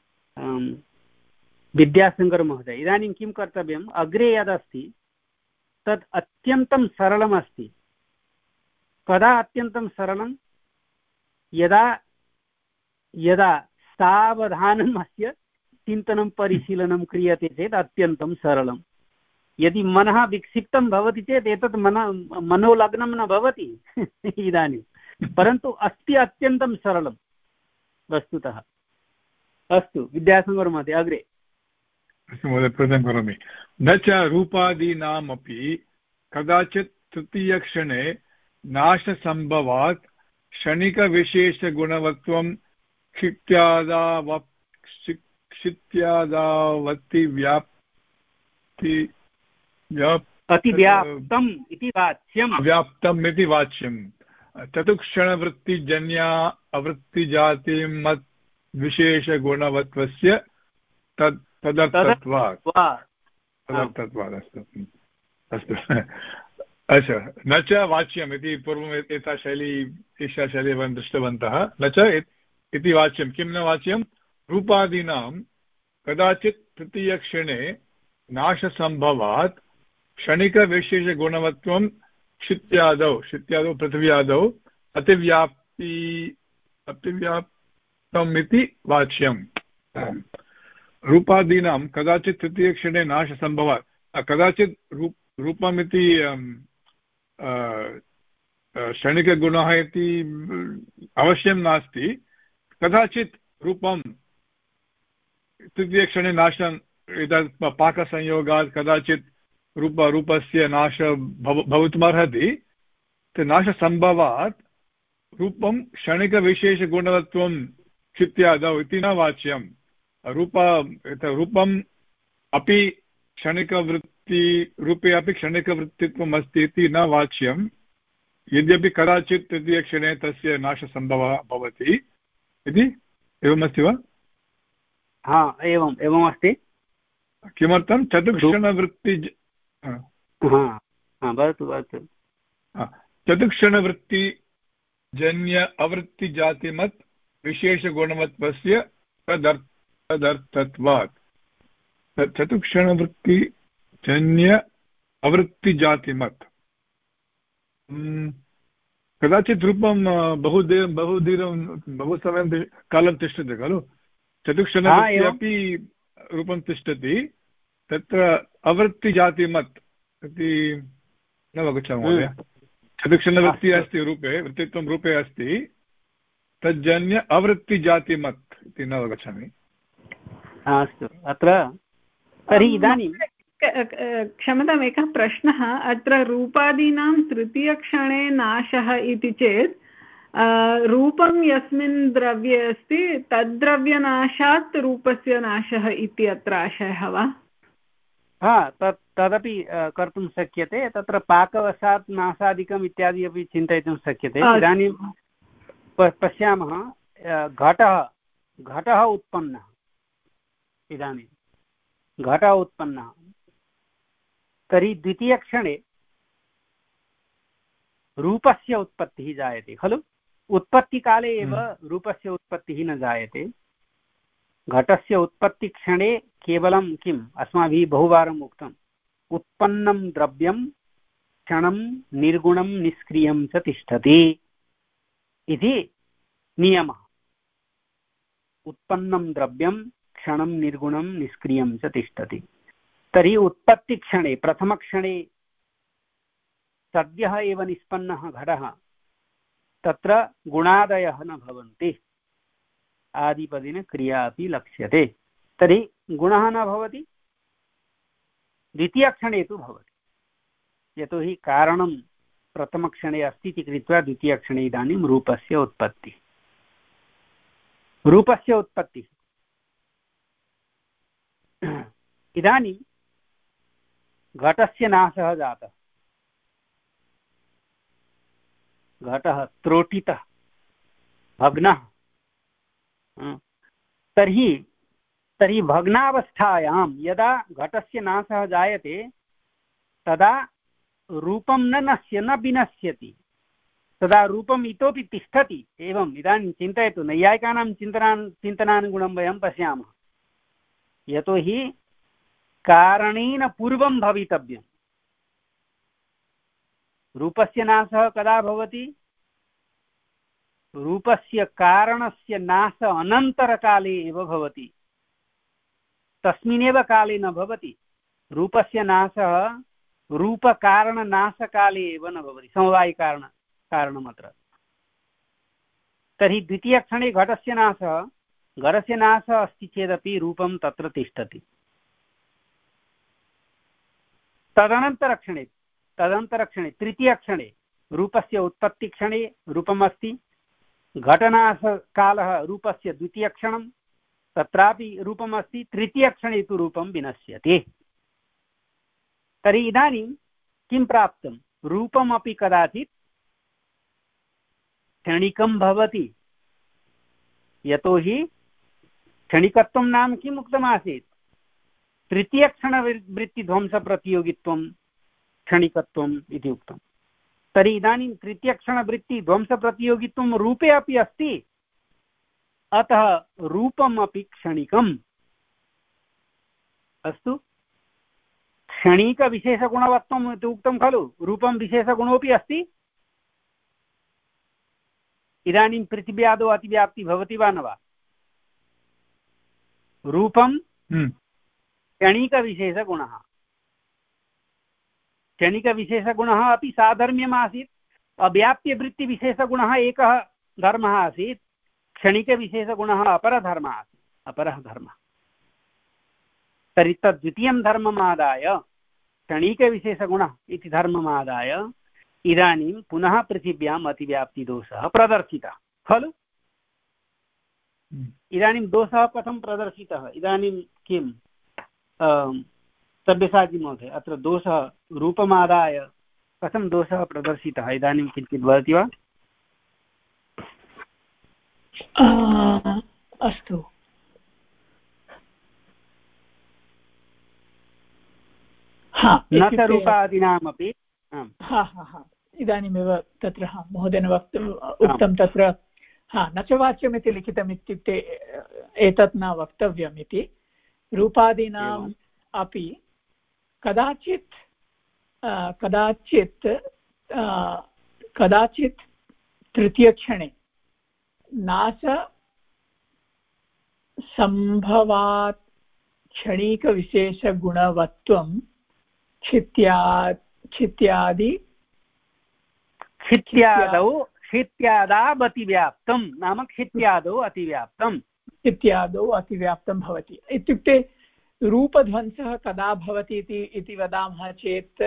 विद्याशङ्करमहोदय, इदानीं किं कर्तव्यम्? अग्रे यदस्ति तत् अत्यन्तं सरलमस्ति। कदा अत्यन्तं सरलं? यदा यदा सावधानम् अस्य चिन्तनं परिशीलनं क्रियते चेत् अत्यन्तं सरलं। यदि मनः विक्षिप्तं भवति चेत् एतत् मन मनोलग्नं न भवति इदानीं, परन्तु अस्ति अत्यन्तं सरलं वस्तुतः। अस्तु, विद्याशङ्करमहोदय अग्रे। अस्तु महोदय, प्रयत्नं करोमि। न च रूपादीनामपि कदाचित् तृतीयक्षणे नाशसम्भवात् क्षणिकविशेषगुणवत्वं क्षित्यादावप् क्षित्यादावति व्याप्ति अतिव्याप्तम् इति वाच्यं व्याप्तम् इति वाच्यं चतुक्षणवृत्तिजन्या अवृत्तिजातिमत् विशेषगुणवत्वस्य तद् तदर्थत्वात् तदर्थत्वात्। अस्तु अस्तु अच्छा, न च वाच्यम् इति पूर्वम् एता शैली एषा शैली वयं दृष्टवन्तः। न च इति वाच्यं। किं न वाच्यं? रूपादीनां कदाचित् तृतीयक्षणे नाशसम्भवात् क्षणिकविशेषगुणवत्वं क्षित्यादौ क्षित्यादौ पृथिव्यादौ अतिव्याप्ति अतिव्याप्तम् इति वाच्यम्। रूपादीनां कदाचित् तृतीयक्षणे नाशसम्भवात्। कदाचित् रूप रूपमिति क्षणिकगुणः इति अवश्यं नास्ति। कदाचित् रूपं तृतीयक्षणे नाशम् एतत् पाकसंयोगात् कदाचित् रूप रूपस्य नाश भव भवितुमर्हति। नाशसम्भवात् रूपं क्षणिकविशेषगुणवत्वं क्षित्यादौ इति न वाच्यं। रूप रूपम् अपि क्षणिकवृत्ति रूपे अपि क्षणिकवृत्तित्वम् अस्ति इति न वाच्यं, यद्यपि कदाचित् तृतीयक्षणे तस्य नाशसम्भवः भवति इति। एवमस्ति वा? हा, एवम् एवमस्ति। किमर्थं? चतुक्षणवृत्ति भवतु भवतु चतुक्षणवृत्तिजन्य अवृत्तिजातिमत् विशेषगुणवत्वस्य तदर्थ तदर्थत्वात्। चतुक्षणवृत्तिजन्य अवृत्तिजातिमत्। कदाचित् रूपं बहु दे बहु दीर्घं बहु समयं कालं तिष्ठति खलु। चतुक्षणवृत्ति अपि रूपं तिष्ठति। तत्र अवृत्तिजातिमत् इति न अवगच्छामि महोदय। चतुक्षणवृत्तिः अस्ति रूपे, वृत्तित्वं रूपे अस्ति, तज्जन्य अवृत्तिजातिमत् इति न अवगच्छामि। अस्तु, अत्र तर्हि इदानीं क्षम्यताम्, एकः प्रश्नः। अत्र रूपादीनां तृतीयक्षणे नाशः इति चेत् रूपं यस्मिन् द्रव्ये अस्ति तद्द्रव्यनाशात् रूपस्य नाशः इति अत्र आशयः वा? हा, तत् तदपि कर्तुं शक्यते। तत्र पाकवशात् नाशादिकम् इत्यादि अपि चिन्तयितुं शक्यते। इदानीं पश्यामः, घटः घटः उत्पन्नः। इदानीं घटः उत्पन्नः, तर्हि द्वितीयक्षणे रूपस्य उत्पत्तिः जायते खलु। उत्पत्तिकाले एव रूपस्य उत्पत्तिः न जायते। घटस्य उत्पत्तिक्षणे केवलं किम् अस्माभिः बहुवारम् उक्तम्, उत्पन्नं द्रव्यं क्षणं निर्गुणं निष्क्रियं च तिष्ठति इति नियमः। उत्पन्नं द्रव्यं क्षणं निर्गुणं निष्क्रियं च तिष्ठति। तर्हि उत्पत्तिक्षणे प्रथमक्षणे सद्यः एव निष्पन्नः घटः, तत्र गुणादयः न भवन्ति, आदिपदेन क्रिया अपि लक्ष्यते। तर्हि गुणः न भवति, द्वितीयक्षणे तु भवति। यतोहि कारणं प्रथमक्षणे अस्ति इति कृत्वा द्वितीयक्षणे इदानीं रूपस्य उत्पत्तिः रूपस्य उत्पत्तिः इदानीं घटस्य नाशः जातः, घटः त्रोटितः भग्नः। तर्हि तर्हि भग्नावस्थायां यदा घटस्य नाशः जायते तदा रूपं न नश्य न विनश्यति तदा रूपम् इतोपि तिष्ठति। एवम् इदानीं चिन्तयतु, नैयायिकानां चिन्तनान् चिन्तनानुगुणं वयं पश्यामः। यतोहि कारणेन पूर्वं भवितव्यम्। रूपस्य नाशः कदा भवति? रूपस्य कारणस्य नाश अनन्तरकाले एव भवति, तस्मिन्नेव काले न भवति। रूपस्य नाशः रूपकारणनाशकाले एव न भवति, समवायिकारण कारणमत्र। तर्हि द्वितीयक्षणे घटस्य नाशः घटस्य नाशः अस्ति चेदपि रूपं तत्र तिष्ठति। तदनन्तरक्षणे तदनन्तरक्षणे तृतीयक्षणे रूपस्य उत्पत्तिक्षणे रूपम् अस्ति, घटनाशकालः रूपस्य द्वितीयक्षणं, तत्रापि रूपम् अस्ति, तृतीयक्षणे तु रूपं विनश्यति। तर्हि इदानीं किं प्राप्तं? रूपमपि कदाचित् क्षणिकं भवति। यतोहि क्षणिकत्वं नाम किम् उक्तमासीत्? तृतीयक्षणवृत्तिध्वंसप्रतियोगित्वं क्षणिकत्वम् इति उक्तं। तर्हि इदानीं तृतीयक्षणवृत्तिध्वंसप्रतियोगित्वं रूपे अपि अस्ति, अतः रूपमपि क्षणिकम्। अस्तु, क्षणिकविशेषगुणवत्वम् इति उक्तं खलु, रूपं विशेषगुणोऽपि अस्ति। इदानीं पृथिव्यादौ अतिव्याप्ति भवति वा न वा? रूपं क्षणिकविशेषगुणः, क्षणिकविशेषगुणः अपि साधर्म्यमासीत्। अव्याप्यवृत्तिविशेषगुणः एकः धर्मः आसीत्, क्षणिकविशेषगुणः अपरधर्मः आसीत्, अपरः धर्मः। तर्हि तद्द्वितीयं धर्ममादाय, क्षणिकविशेषगुणः इति धर्ममादाय इदानीं पुनः पृथिव्याम् अतिव्याप्तिदोषः प्रदर्शितः खलु। इदानीं दोषः कथं प्रदर्शितः? इदानीं किं सब्यसाची महोदय, अत्र दोषः रूपमादाय कथं दोषः प्रदर्शितः? इदानीं किञ्चित् वदति वा? अस्तु, न च रूपादीनामपि। हा हा हा इदानीमेव तत्र हा महोदयेन वक्तुम् उक्तं तत्र हा न च वाच्यम् इति लिखितम् इत्युक्ते एतत् न वक्तव्यम् इति। रूपादीनाम् अपि कदाचित् कदाचित् कदाचित् तृतीयक्षणे नाश सम्भवात् क्षणिकविशेषगुणवत्वं क्षित्या क्षित्यादि क्षित्यादौ क्षित्यादाब् अतिव्याप्तं नाम क्षित्यादौ अतिव्याप्तं क्षित्यादौ अतिव्याप्तं भवति। इत्युक्ते रूपध्वंसः कदा भवति इति वदामः चेत्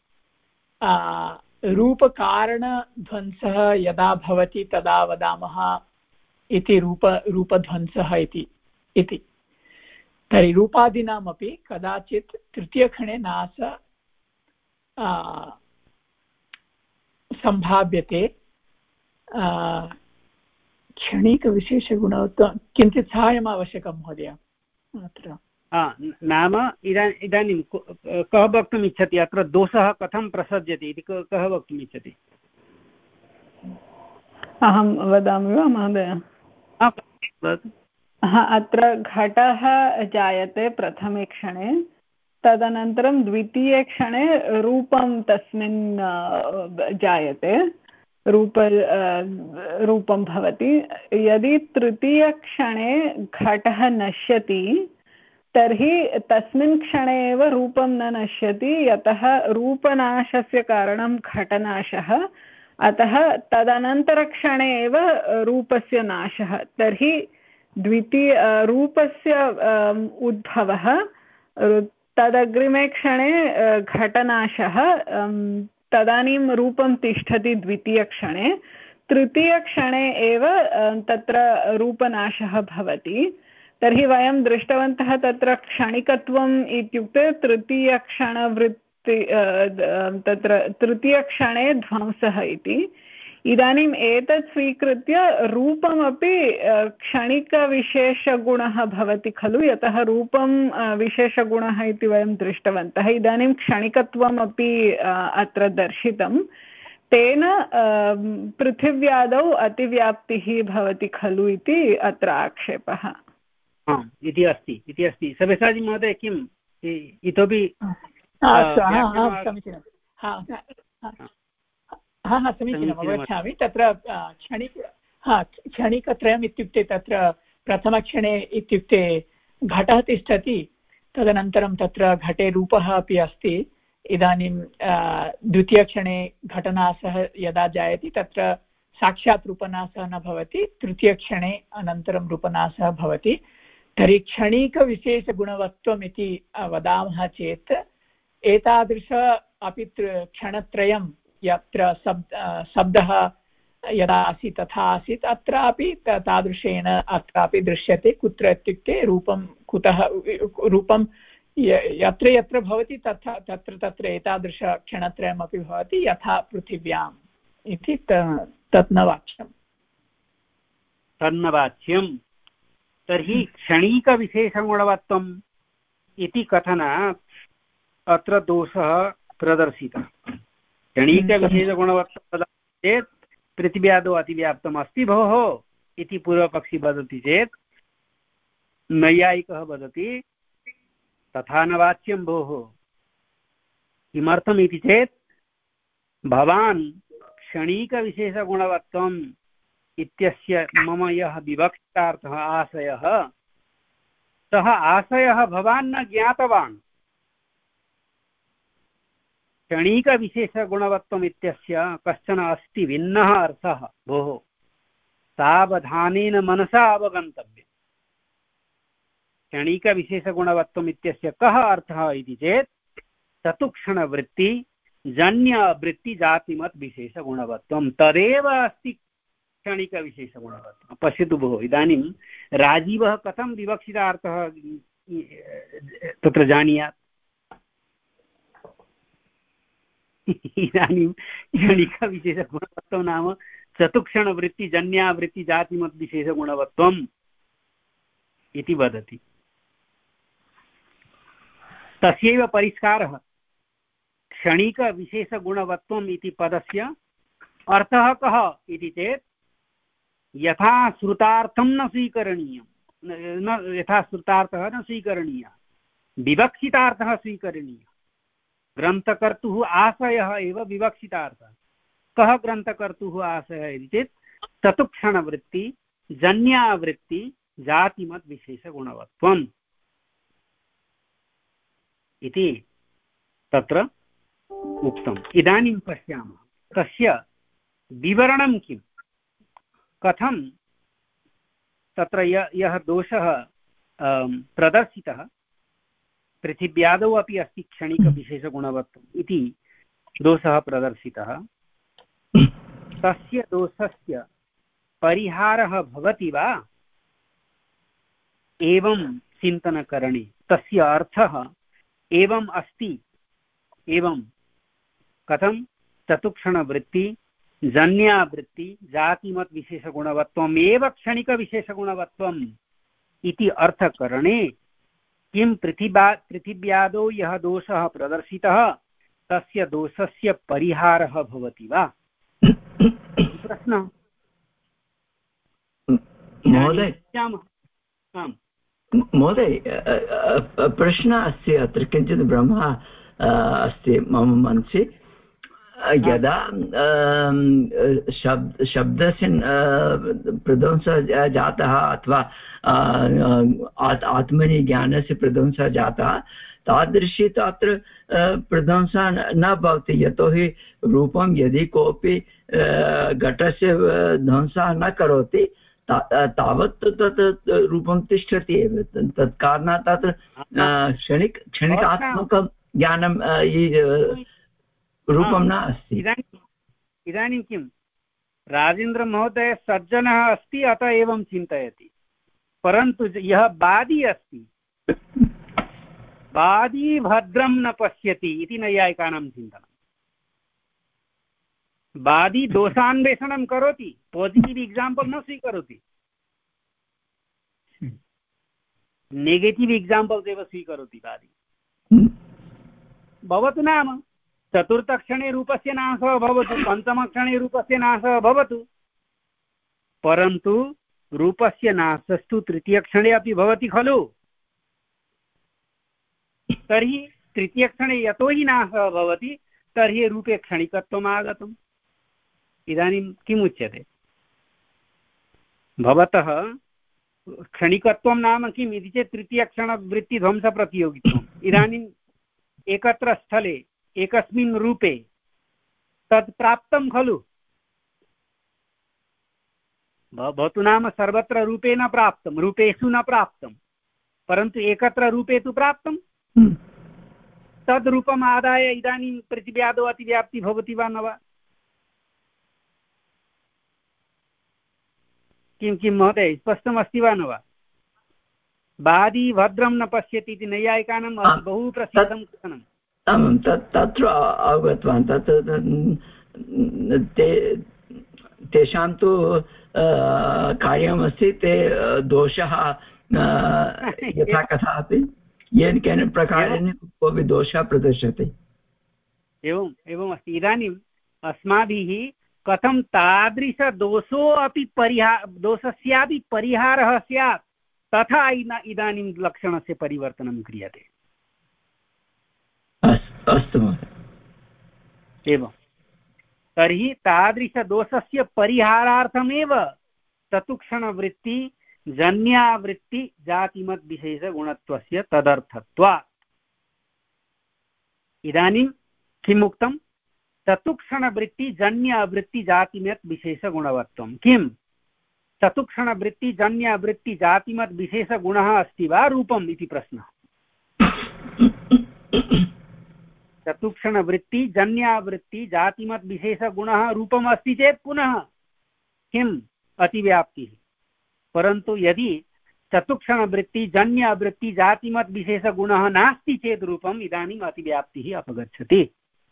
रूपकारणध्वंसः यदा भवति तदा वदामः इति रूप रूपध्वंसः इति इति तर्हि रूपादीनामपि कदाचित् तृतीयक्षणे नाश सम्भाव्यते। क्षणिकविशेषगुणत्वं किञ्चित् साहाय्यम् आवश्यकं महोदय अत्र। नाम इदा इदानीं कः वक्तुम् इच्छति अत्र दोषः कथं प्रसज्यते इति कः वक्तुम् इच्छति? अहं वदामि वा महोदय? अत्र घटः जायते प्रथमे क्षणे, तदनन्तरं द्वितीये क्षणे रूपं तस्मिन् जायते, रूप रूपं भवति। यदि तृतीयक्षणे घटः नश्यति तर्हि तस्मिन् क्षणे एव रूपं न नश्यति, यतः रूपनाशस्य कारणं घटनाशः, अतः तदनन्तरक्षणे एव रूपस्य नाशः। तर्हि द्वितीय रूपस्य उद्भवः, तदग्रिमे क्षणे घटनाशः, तदानीं रूपं तिष्ठति द्वितीयक्षणे। तृतीयक्षणे एव तत्र रूपनाशः भवति। तर्हि वयं दृष्टवन्तः तत्र क्षणिकत्वम् इत्युक्ते तृतीयक्षणवृत्ति, तत्र तृतीयक्षणे ध्वंसः इति। इदानीम् एतत् स्वीकृत्य रूपमपि क्षणिकविशेषगुणः भवति खलु, यतः रूपं विशेषगुणः इति वयं दृष्टवन्तः। इदानीं क्षणिकत्वमपि अत्र दर्शितं, तेन पृथिव्यादौ अतिव्याप्तिः भवति खलु इति अत्र आक्षेपः इति अस्ति इति अस्ति सव्यसाची महोदय, किम् इतोपि समीचीनं? हा हा समीचीनम्, अवगच्छामि। तत्र क्षणिक हा क्षणिकत्रयम् इत्युक्ते तत्र प्रथमक्षणे इत्युक्ते घटः तिष्ठति, तदनन्तरं तत्र घटे रूपः अपि अस्ति। इदानीं द्वितीयक्षणे घटनाशः यदा जायते तत्र साक्षात् रूपनाशः न भवति, तृतीयक्षणे अनन्तरं रूपनाशः भवति। तर्हि क्षणिकविशेषगुणवत्वम् इति वदामः चेत् एतादृश अपि क्षणत्रयं यत्र शब्द शब्दः यदा आसीत् तथा आसीत्, अत्रापि तादृशेन अत्रापि दृश्यते। कुत्र इत्युक्ते रूपं कुतः रूपं यत्र यत्र भवति तथा तत्र तत्र एतादृश क्षणत्रयमपि भवति, यथा पृथिव्याम् इति तत् न वाच्यं तन्न वाच्यं। तर्हि क्षणिकविशेषगुणवत्वम् इति कथनात् अत्र दोषः प्रदर्शितः। क्षणिकविशेषगुणवत्वं चेत् पृथिव्यादौ अतिव्याप्तम् अस्ति भोः इति पूर्वपक्षी वदति चेत् नैयायिकः वदति तथा न वाच्यं भोः। किमर्थम् इति चेत् भवान् क्षणिकविशेषगुणवत्वम् इत्यस्य मम यः विवक्षितार्थः आशयः, सः आशयः भवान् न ज्ञातवान्। क्षणिकविशेषगुणवत्वम् इत्यस्य कश्चन अस्ति भिन्नः अर्थः भोः, सावधानेन मनसा अवगन्तव्यम्। क्षणिकविशेषगुणवत्वम् इत्यस्य कः अर्थः इति चेत् चतुक्षणवृत्ति जन्यवृत्तिजातिमत् विशेषगुणवत्वं, तदेव अस्ति क्षणिकविशेषगुणवत्वं। पश्यतु भोः, इदानीं राजीवः कथं विवक्षितार्थः तत्र जानीयात्? इदानीं क्षणिकविशेषगुणवत्वं नाम चतुक्षणवृत्तिजन्यावृत्तिजातिमत् विशेषगुणवत्वम् इति वदति। तस्यैव परिष्कारः। क्षणिकविशेषगुणवत्वम् इति पदस्य अर्थः कः इति चेत् यथा श्रुतार्थं न स्वीकरणीयं, न यथा श्रुतार्थः न स्वीकरणीयः, विवक्षितार्थः स्वीकरणीयः। ग्रन्थकर्तुः आशयः एव विवक्षितार्थः। कः ग्रन्थकर्तुः आशयः इति चेत् चतुक्षणवृत्ति जन्यावृत्ति जातिमत् विशेषगुणवत्वम् इति तत्र उक्तम्। इदानीं पश्यामः तस्य विवरणं किं, कथं तत्र यः दोषः प्रदर्शितः पृथिव्यादौ अपि अस्ति क्षणिकविशेषगुणवत्वम् इति दोषः प्रदर्शितः, तस्य दोषस्य परिहारः भवति वा एवं चिन्तनकरणे। तस्य अर्थः एवम् अस्ति, एवं कथं चतुक्षणवृत्ति जन्यावृत्ति जातिमत् विशेषगुणवत्वम् एव क्षणिकविशेषगुणवत्वम् इति अर्थकरणे किं पृथिव्या पृथिव्यादौ यः दोषः प्रदर्शितः तस्य दोषस्य परिहारः भवति वा? प्रश्नः महोदय। महोदय, प्रश्नः अस्ति अत्र, किञ्चित् भ्रमः अस्ति मम मनसि। यदा शब्द शब्दस्य प्रध्वंसः जातः अथवा आत्मनि ज्ञानस्य प्रध्वंसः जातः, तादृशी तत्र प्रध्वंसः न भवति, यतोहि रूपं यदि कोऽपि घटस्य ध्वंसः न करोति तावत् तत् रूपं तिष्ठति एव। तत् कारणात् तत्र क्षणिक क्षणिकात्मकं ज्ञानं रूपं न अस्ति। इदानीं इदानीं किं राजेन्द्रमहोदय सज्जनः अस्ति अतः एवं चिन्तयति, परन्तु यः वादी अस्ति वादी भद्रं न पश्यति इति नैयायिकानां चिन्तनम्। वादी दोषान्वेषणं करोति, पासिटिव् एक्साम्पल् न स्वीकरोति, नेगेटिव् एक्साम्पल्स् एव स्वीकरोति वादी। भवतु नाम चतुर्थक्षणे रूपस्य नाशः भवतु, पञ्चमक्षणे रूपस्य नाशः भवतु, परन्तु रूपस्य नाशस्तु तृतीयक्षणे अपि भवति खलु। तर्हि तृतीयक्षणे यतो हि नाशः भवति तर्हि रूपे क्षणिकत्वम् आगतम्। इदानीं किम् उच्यते? भवतः क्षणिकत्वं नाम किम् इति चेत् तृतीयक्षणवृत्तिध्वंसप्रतियोगित्वम्। इदानीम् एकत्र स्थले एकस्मिन् रूपे तत् प्राप्तं खलु। भवतु नाम सर्वत्र रूपे न प्राप्तं, रूपेषु न प्राप्तं, परन्तु एकत्र रूपे तु प्राप्तं। तद् रूपम् आदाय इदानीं प्रतिव्यादो अतिव्याप्ति भवति वा न वा? किं किं महोदय, स्पष्टमस्ति वा न वा? वादी भद्रं न पश्यति इति नैयायिकानां बहु प्रसिद्धं कथनम्। आमां तत् तत्र अवगतवान्। तत् तेषां तु कार्यमस्ति, ते दोषः यथा कथा अपि येन केन प्रकारेण कोऽपि दोषः प्रदर्श्यते। एवम् एवमस्ति। इदानीम् अस्माभिः कथं तादृशदोषोऽपि परिहार दोषस्यापि परिहारः स्यात् तथा इदानीं लक्षणस्य परिवर्तनं क्रियते। अस्तु महोदय। एवं तर्हि तादृशदोषस्य परिहारार्थमेव चतुक्षणवृत्ति जन्यावृत्ति जातिमद्विशेषगुणत्वस्य तदर्थत्वात्। इदानीं किम् उक्तं? चतुक्षणवृत्ति जन्य अवृत्ति जातिमत् विशेषगुणवत्वं। किं चतुक्षणवृत्ति जन्य अवृत्ति जातिमत् विशेषगुणः अस्ति वा रूपम् इति प्रश्नः। चतुक्षणवृत्ति जन्यावृत्ति जातिमत् विशेषगुणः रूपम् अस्ति चेत् पुनः किम् अतिव्याप्तिः। परन्तु यदि चतुक्षणवृत्ति जन्य अवृत्ति जातिमत् विशेषगुणः नास्ति चेत् रूपम्, इदानीम् अतिव्याप्तिः अपगच्छति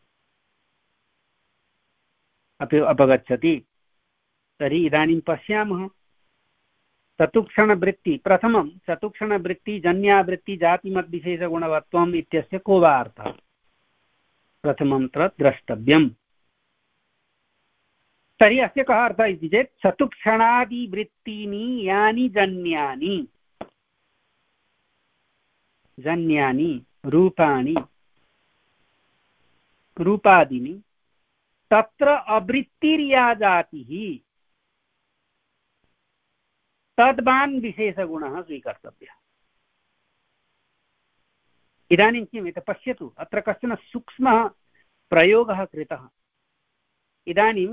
अपि अपगच्छति। तर्हि इदानीं पश्यामः चतुक्षणवृत्ति प्रथमं चतुक्षणवृत्ति जन्यावृत्ति जातिमत् विशेषगुणवत्वम् इत्यस्य को वा अर्थः प्रथमं तत्र द्रष्टव्यम्। तर्हि अस्य कः अर्थः इति चेत् चतुक्षणादिवृत्तीनि यानि जन्यानि जन्यानि रूपाणि रूपादीनि तत्र अवृत्तिर्या जातिः तद्वान् विशेषगुणः स्वीकर्तव्यः। इदानीं किम् इति पश्यतु, अत्र कश्चन सूक्ष्मः प्रयोगः कृतः। इदानीं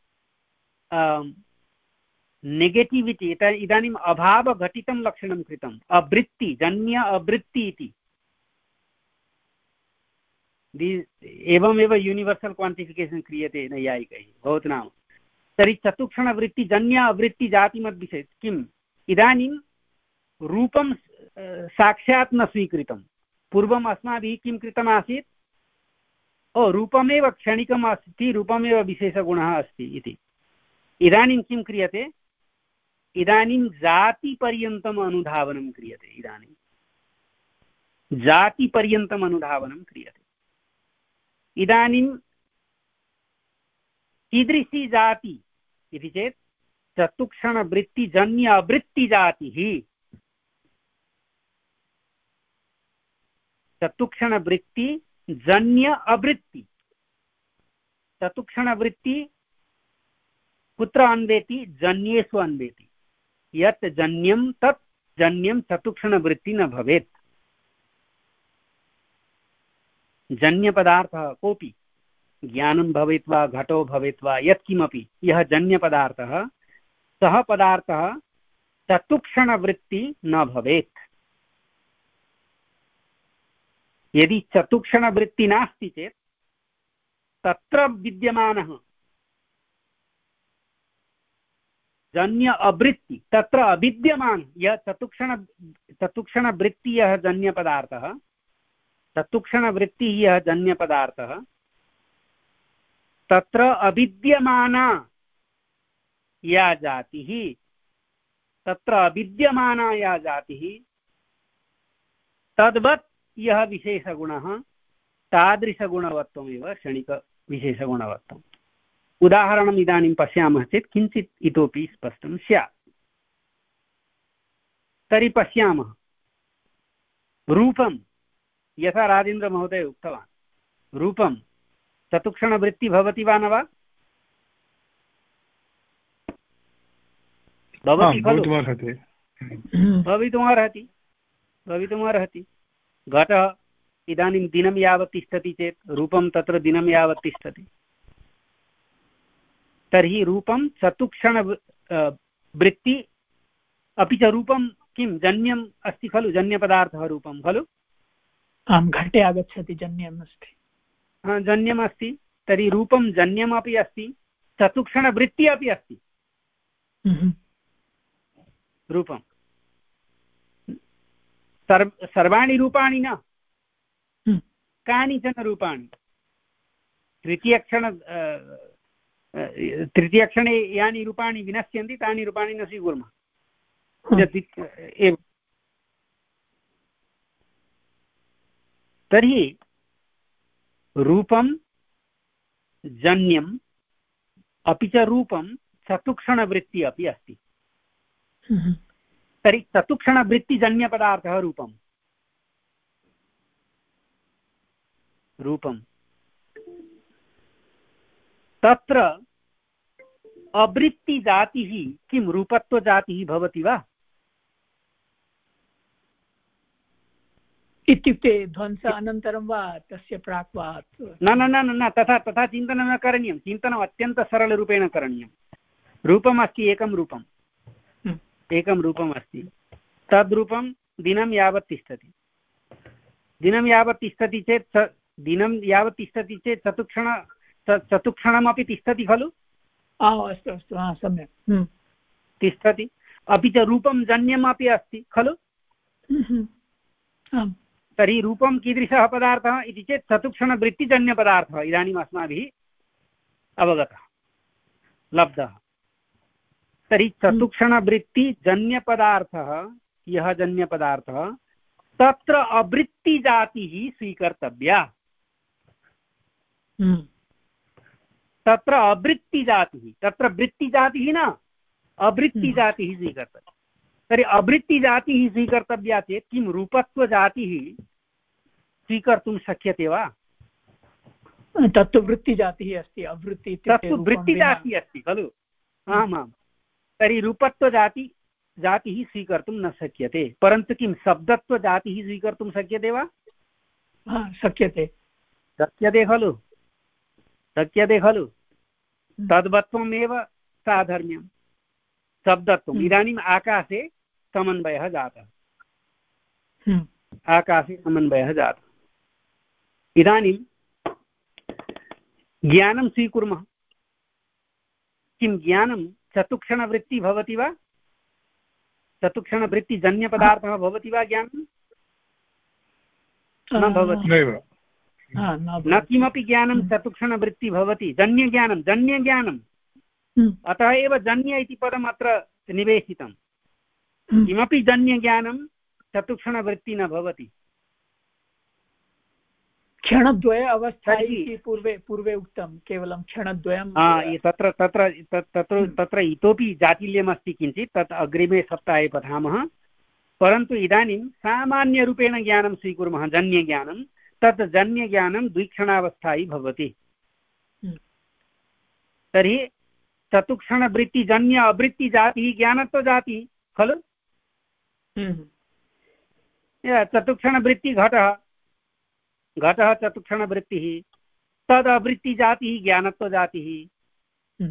नेगेटिविटि इदानीम् अभावघटितं लक्षणं कृतम्। अवृत्ति जन्य अवृत्ति इति एवमेव यूनिवर्सल क्वान्टिफिकेशन् क्रियते नैयायिकैः भवतु नाम। तर्हि चतुक्षणवृत्ति जन्य अवृत्ति जातिमद्विषये किम्? इदानीं रूपं साक्षात् न स्वीकृतं। पूर्वम् अस्माभिः किं कृतमासीत्? ओ रूपमेव क्षणिकम् अस्ति, रूपमेव विशेषगुणः अस्ति इति। इदानीं किं क्रियते? इदानीं जातिपर्यन्तम् अनुधावनं क्रियते। इदानीं जातिपर्यन्तम् अनुधावनं क्रियते। इदानीं कीदृशी जाति इति चेत् चतुक्षणवृत्तिजन्य अवृत्तिजातिः। चतुक्षणवृत्ति जन्य अवृत्ति। चतुक्षणवृत्ति कुत्र अन्वेति? जन्येषु अन्वेति। यत् जन्यं तत् जन्यं चतुक्षणवृत्ति न भवेत्। जन्यपदार्थः कोऽपि ज्ञानं भवेत् वा घटो भवेत् वा यत्किमपि यः जन्यपदार्थः सः पदार्थः चतुक्षणवृत्ति न भवेत्। यदि चतुक्षणवृत्ति नास्ति चेत् तत्र विद्यमानः जन्य अवृत्ति तत्र अविद्यमान यः चतुक्षण चतुक्षणवृत्ति यः जन्यपदार्थः चतुक्षणवृत्ति यः जन्यपदार्थः तत्र अविद्यमाना या जातिः तत्र अविद्यमाना या जातिः तद्वत् यः विशेषगुणः तादृशगुणवत्वमेव क्षणिकविशेषगुणवत्वम्। उदाहरणम् इदानीं पश्यामः चेत् किञ्चित् इतोपि स्पष्टं स्यात्। तर्हि पश्यामः रूपं यथा राजेन्द्रमहोदय उक्तवान् रूपं चतुक्षणवृत्ति भवति वा न वा? भवति खलु? भवितुमर्हति भवितुमर्हति। घटः इदानीं दिनं यावत् तिष्ठति चेत् रूपं तत्र दिनं यावत् तिष्ठति। तर्हि रूपं चतुक्षण वृत्ति अपि च रूपं किं जन्यम् अस्ति खलु? जन्यपदार्थः रूपं खलु? आं घटे आगच्छति जन्यम् अस्ति। हा जन्यम् अस्ति। तर्हि रूपं जन्यमपि अस्ति चतुक्षणवृत्ति अपि अस्ति। रूपं सर्व सर्वाणि रूपाणि न कानिचन रूपाणि तृतीयक्षण तृतीयक्षणे यानि रूपाणि विनश्यन्ति तानि रूपाणि न स्वीकुर्मः एव। तर्हि रूपं जन्यम् अपि च रूपं चतुक्षणवृत्ति अपि अस्ति। तर्हि चतुक्षणवृत्तिजन्यपदार्थः रूपं रूपं तत्र अवृत्तिजातिः किं रूपत्वजातिः भवति वा? इत्युक्ते ध्वंस अनन्तरं वा तस्य प्राक् वा? न न न न तथा तथा चिन्तनं न करणीयं। चिन्तनम् अत्यन्तसरलरूपेण करणीयं। रूपम् अस्ति एकं रूपम् एकं रूपम् अस्ति तद्रूपं दिनं यावत् तिष्ठति। दिनं यावत् तिष्ठति चेत् दिनं यावत् तिष्ठति चेत् चतुक्षण चतुक्षणमपि तिष्ठति खलु? अस्तु अस्तु सम्यक् तिष्ठति। अपि च रूपं जन्यमपि अस्ति खलु? तर्हि रूपं कीदृशः पदार्थः इति चेत् चतुक्षणवृत्तिजन्यपदार्थः इदानीम् अस्माभिः अवगतः लब्धः। तर्हि चतुक्षणवृत्तिजन्यपदार्थः यः जन्यपदार्थः तत्र अवृत्तिजातिः स्वीकर्तव्या। तत्र अवृत्तिजातिः तत्र वृत्तिजातिः न अवृत्तिजातिः स्वीकर्तव्या। तर्हि अवृत्तिजातिः स्वीकर्तव्या चेत् किं रूपत्वजातिः स्वीकर्तुं शक्यते वा? तत्तु वृत्तिजातिः अस्ति। अवृत्ति तत्तु वृत्तिजातिः अस्ति खलु? आमां। तर्हि रूपत्वजाति जातिः स्वीकर्तुं न शक्यते। परन्तु किं शब्दत्वजातिः स्वीकर्तुं शक्यते वा? शक्यते शक्यते खलु? शक्यते खलु? तद्वत्वमेव साधर्म्यं शब्दत्वम्। इदानीम् आकाशे समन्वयः जातः आकाशे समन्वयः जातः। इदानीं ज्ञानं स्वीकुर्मः। किं ज्ञानं चतुक्षणवृत्ति भवति वा? चतुक्षणवृत्तिजन्यपदार्थः भवति वा ज्ञानं? न भवति। न किमपि ज्ञानं चतुक्षणवृत्ति भवति। जन्यज्ञानं जन्यज्ञानं अतः एव जन्य इति पदम् अत्र निवेशितं। किमपि जन्यज्ञानं चतुक्षणवृत्ति न भवति। क्षणद्वय अवस्था इति पूर्वे पूर्वे उक्तं केवलं क्षणद्वयं। तत्र तत्र तत्र तत्र इतोपि जाटिल्यमस्ति किञ्चित् तत् अग्रिमे सप्ताहे पठामः। परन्तु इदानीं सामान्यरूपेण ज्ञानं स्वीकुर्मः जन्यज्ञानं। तत् जन्यज्ञानं द्विक्षणावस्थायी भवति। तर्हि चतुक्षणवृत्तिजन्य अवृत्तिजातिः ज्ञानत्वजातिः खलु? चतुक्षणवृत्ति घटः घटः चतुक्षणवृत्तिः तदवृत्तिजातिः ज्ञानत्वजातिः।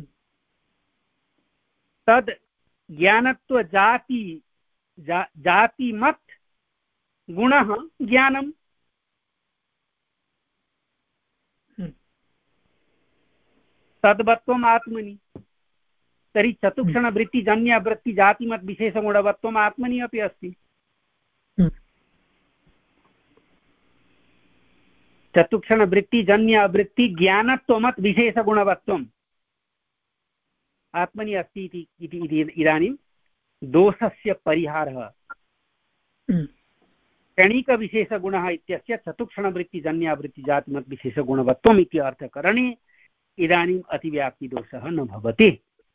तद् ज्ञानत्वजाति जा, जातिमत् गुणः ज्ञानं। तद्वत्वम् आत्मनि। तर्हि चतुक्षणवृत्तिजन्य वृत्तिजातिमत् विशेषगुणवत्वम् आत्मनि अपि अस्ति। चतुक्षणवृत्तिजन्य अवृत्तिज्ञानत्वमत् विशेषगुणवत्वम् आत्मनि अस्ति इति इदानीं दोषस्य परिहारः क्षणिकविशेषगुणः इत्यस्य चतुक्षणवृत्तिजन्यावृत्तिजातिमत् विशेषगुणवत्वम् इति अर्थकरणे इदानीम् अतिव्याप्तिदोषः न भवति।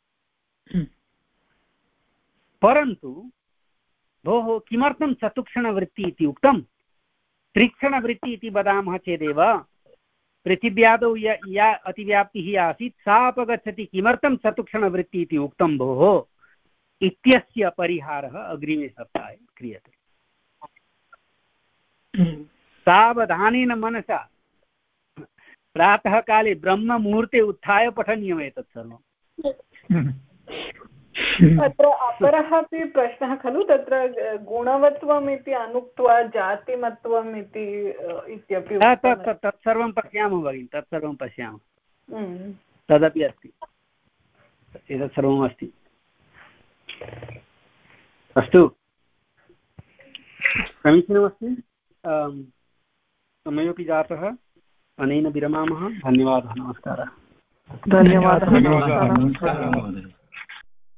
परन्तु भोः किमर्थं चतुक्षणवृत्ति इति उक्तं? त्रिक्षणवृत्ति इति वदामः चेदेव पृथिव्यादौ या या अतिव्याप्तिः आसीत् सा अपगच्छति। किमर्थं चतुक्षणवृत्ति इति उक्तं भोः इत्यस्य परिहारः अग्रिमे सप्ताहे क्रियते। सावधानेन मनसा प्रातःकाले ब्रह्ममुहूर्ते उत्थाय पठनीयम् एतत् सर्वम्। अत्र अपरः अपि प्रश्नः खलु, तत्र गुणवत्वम् इति अनुक्त्वा जातिमत्वम् इति इत्यपि तत्सर्वं पश्यामः भगिनि, तत्सर्वं पश्यामः, तदपि अस्ति, एतत् सर्वम् अस्ति। अस्तु, समीचीनमस्ति। समयोपि जातः, अनेन विरमामः। धन्यवादः, नमस्कारः। धन्यवादः। धन्यवादः।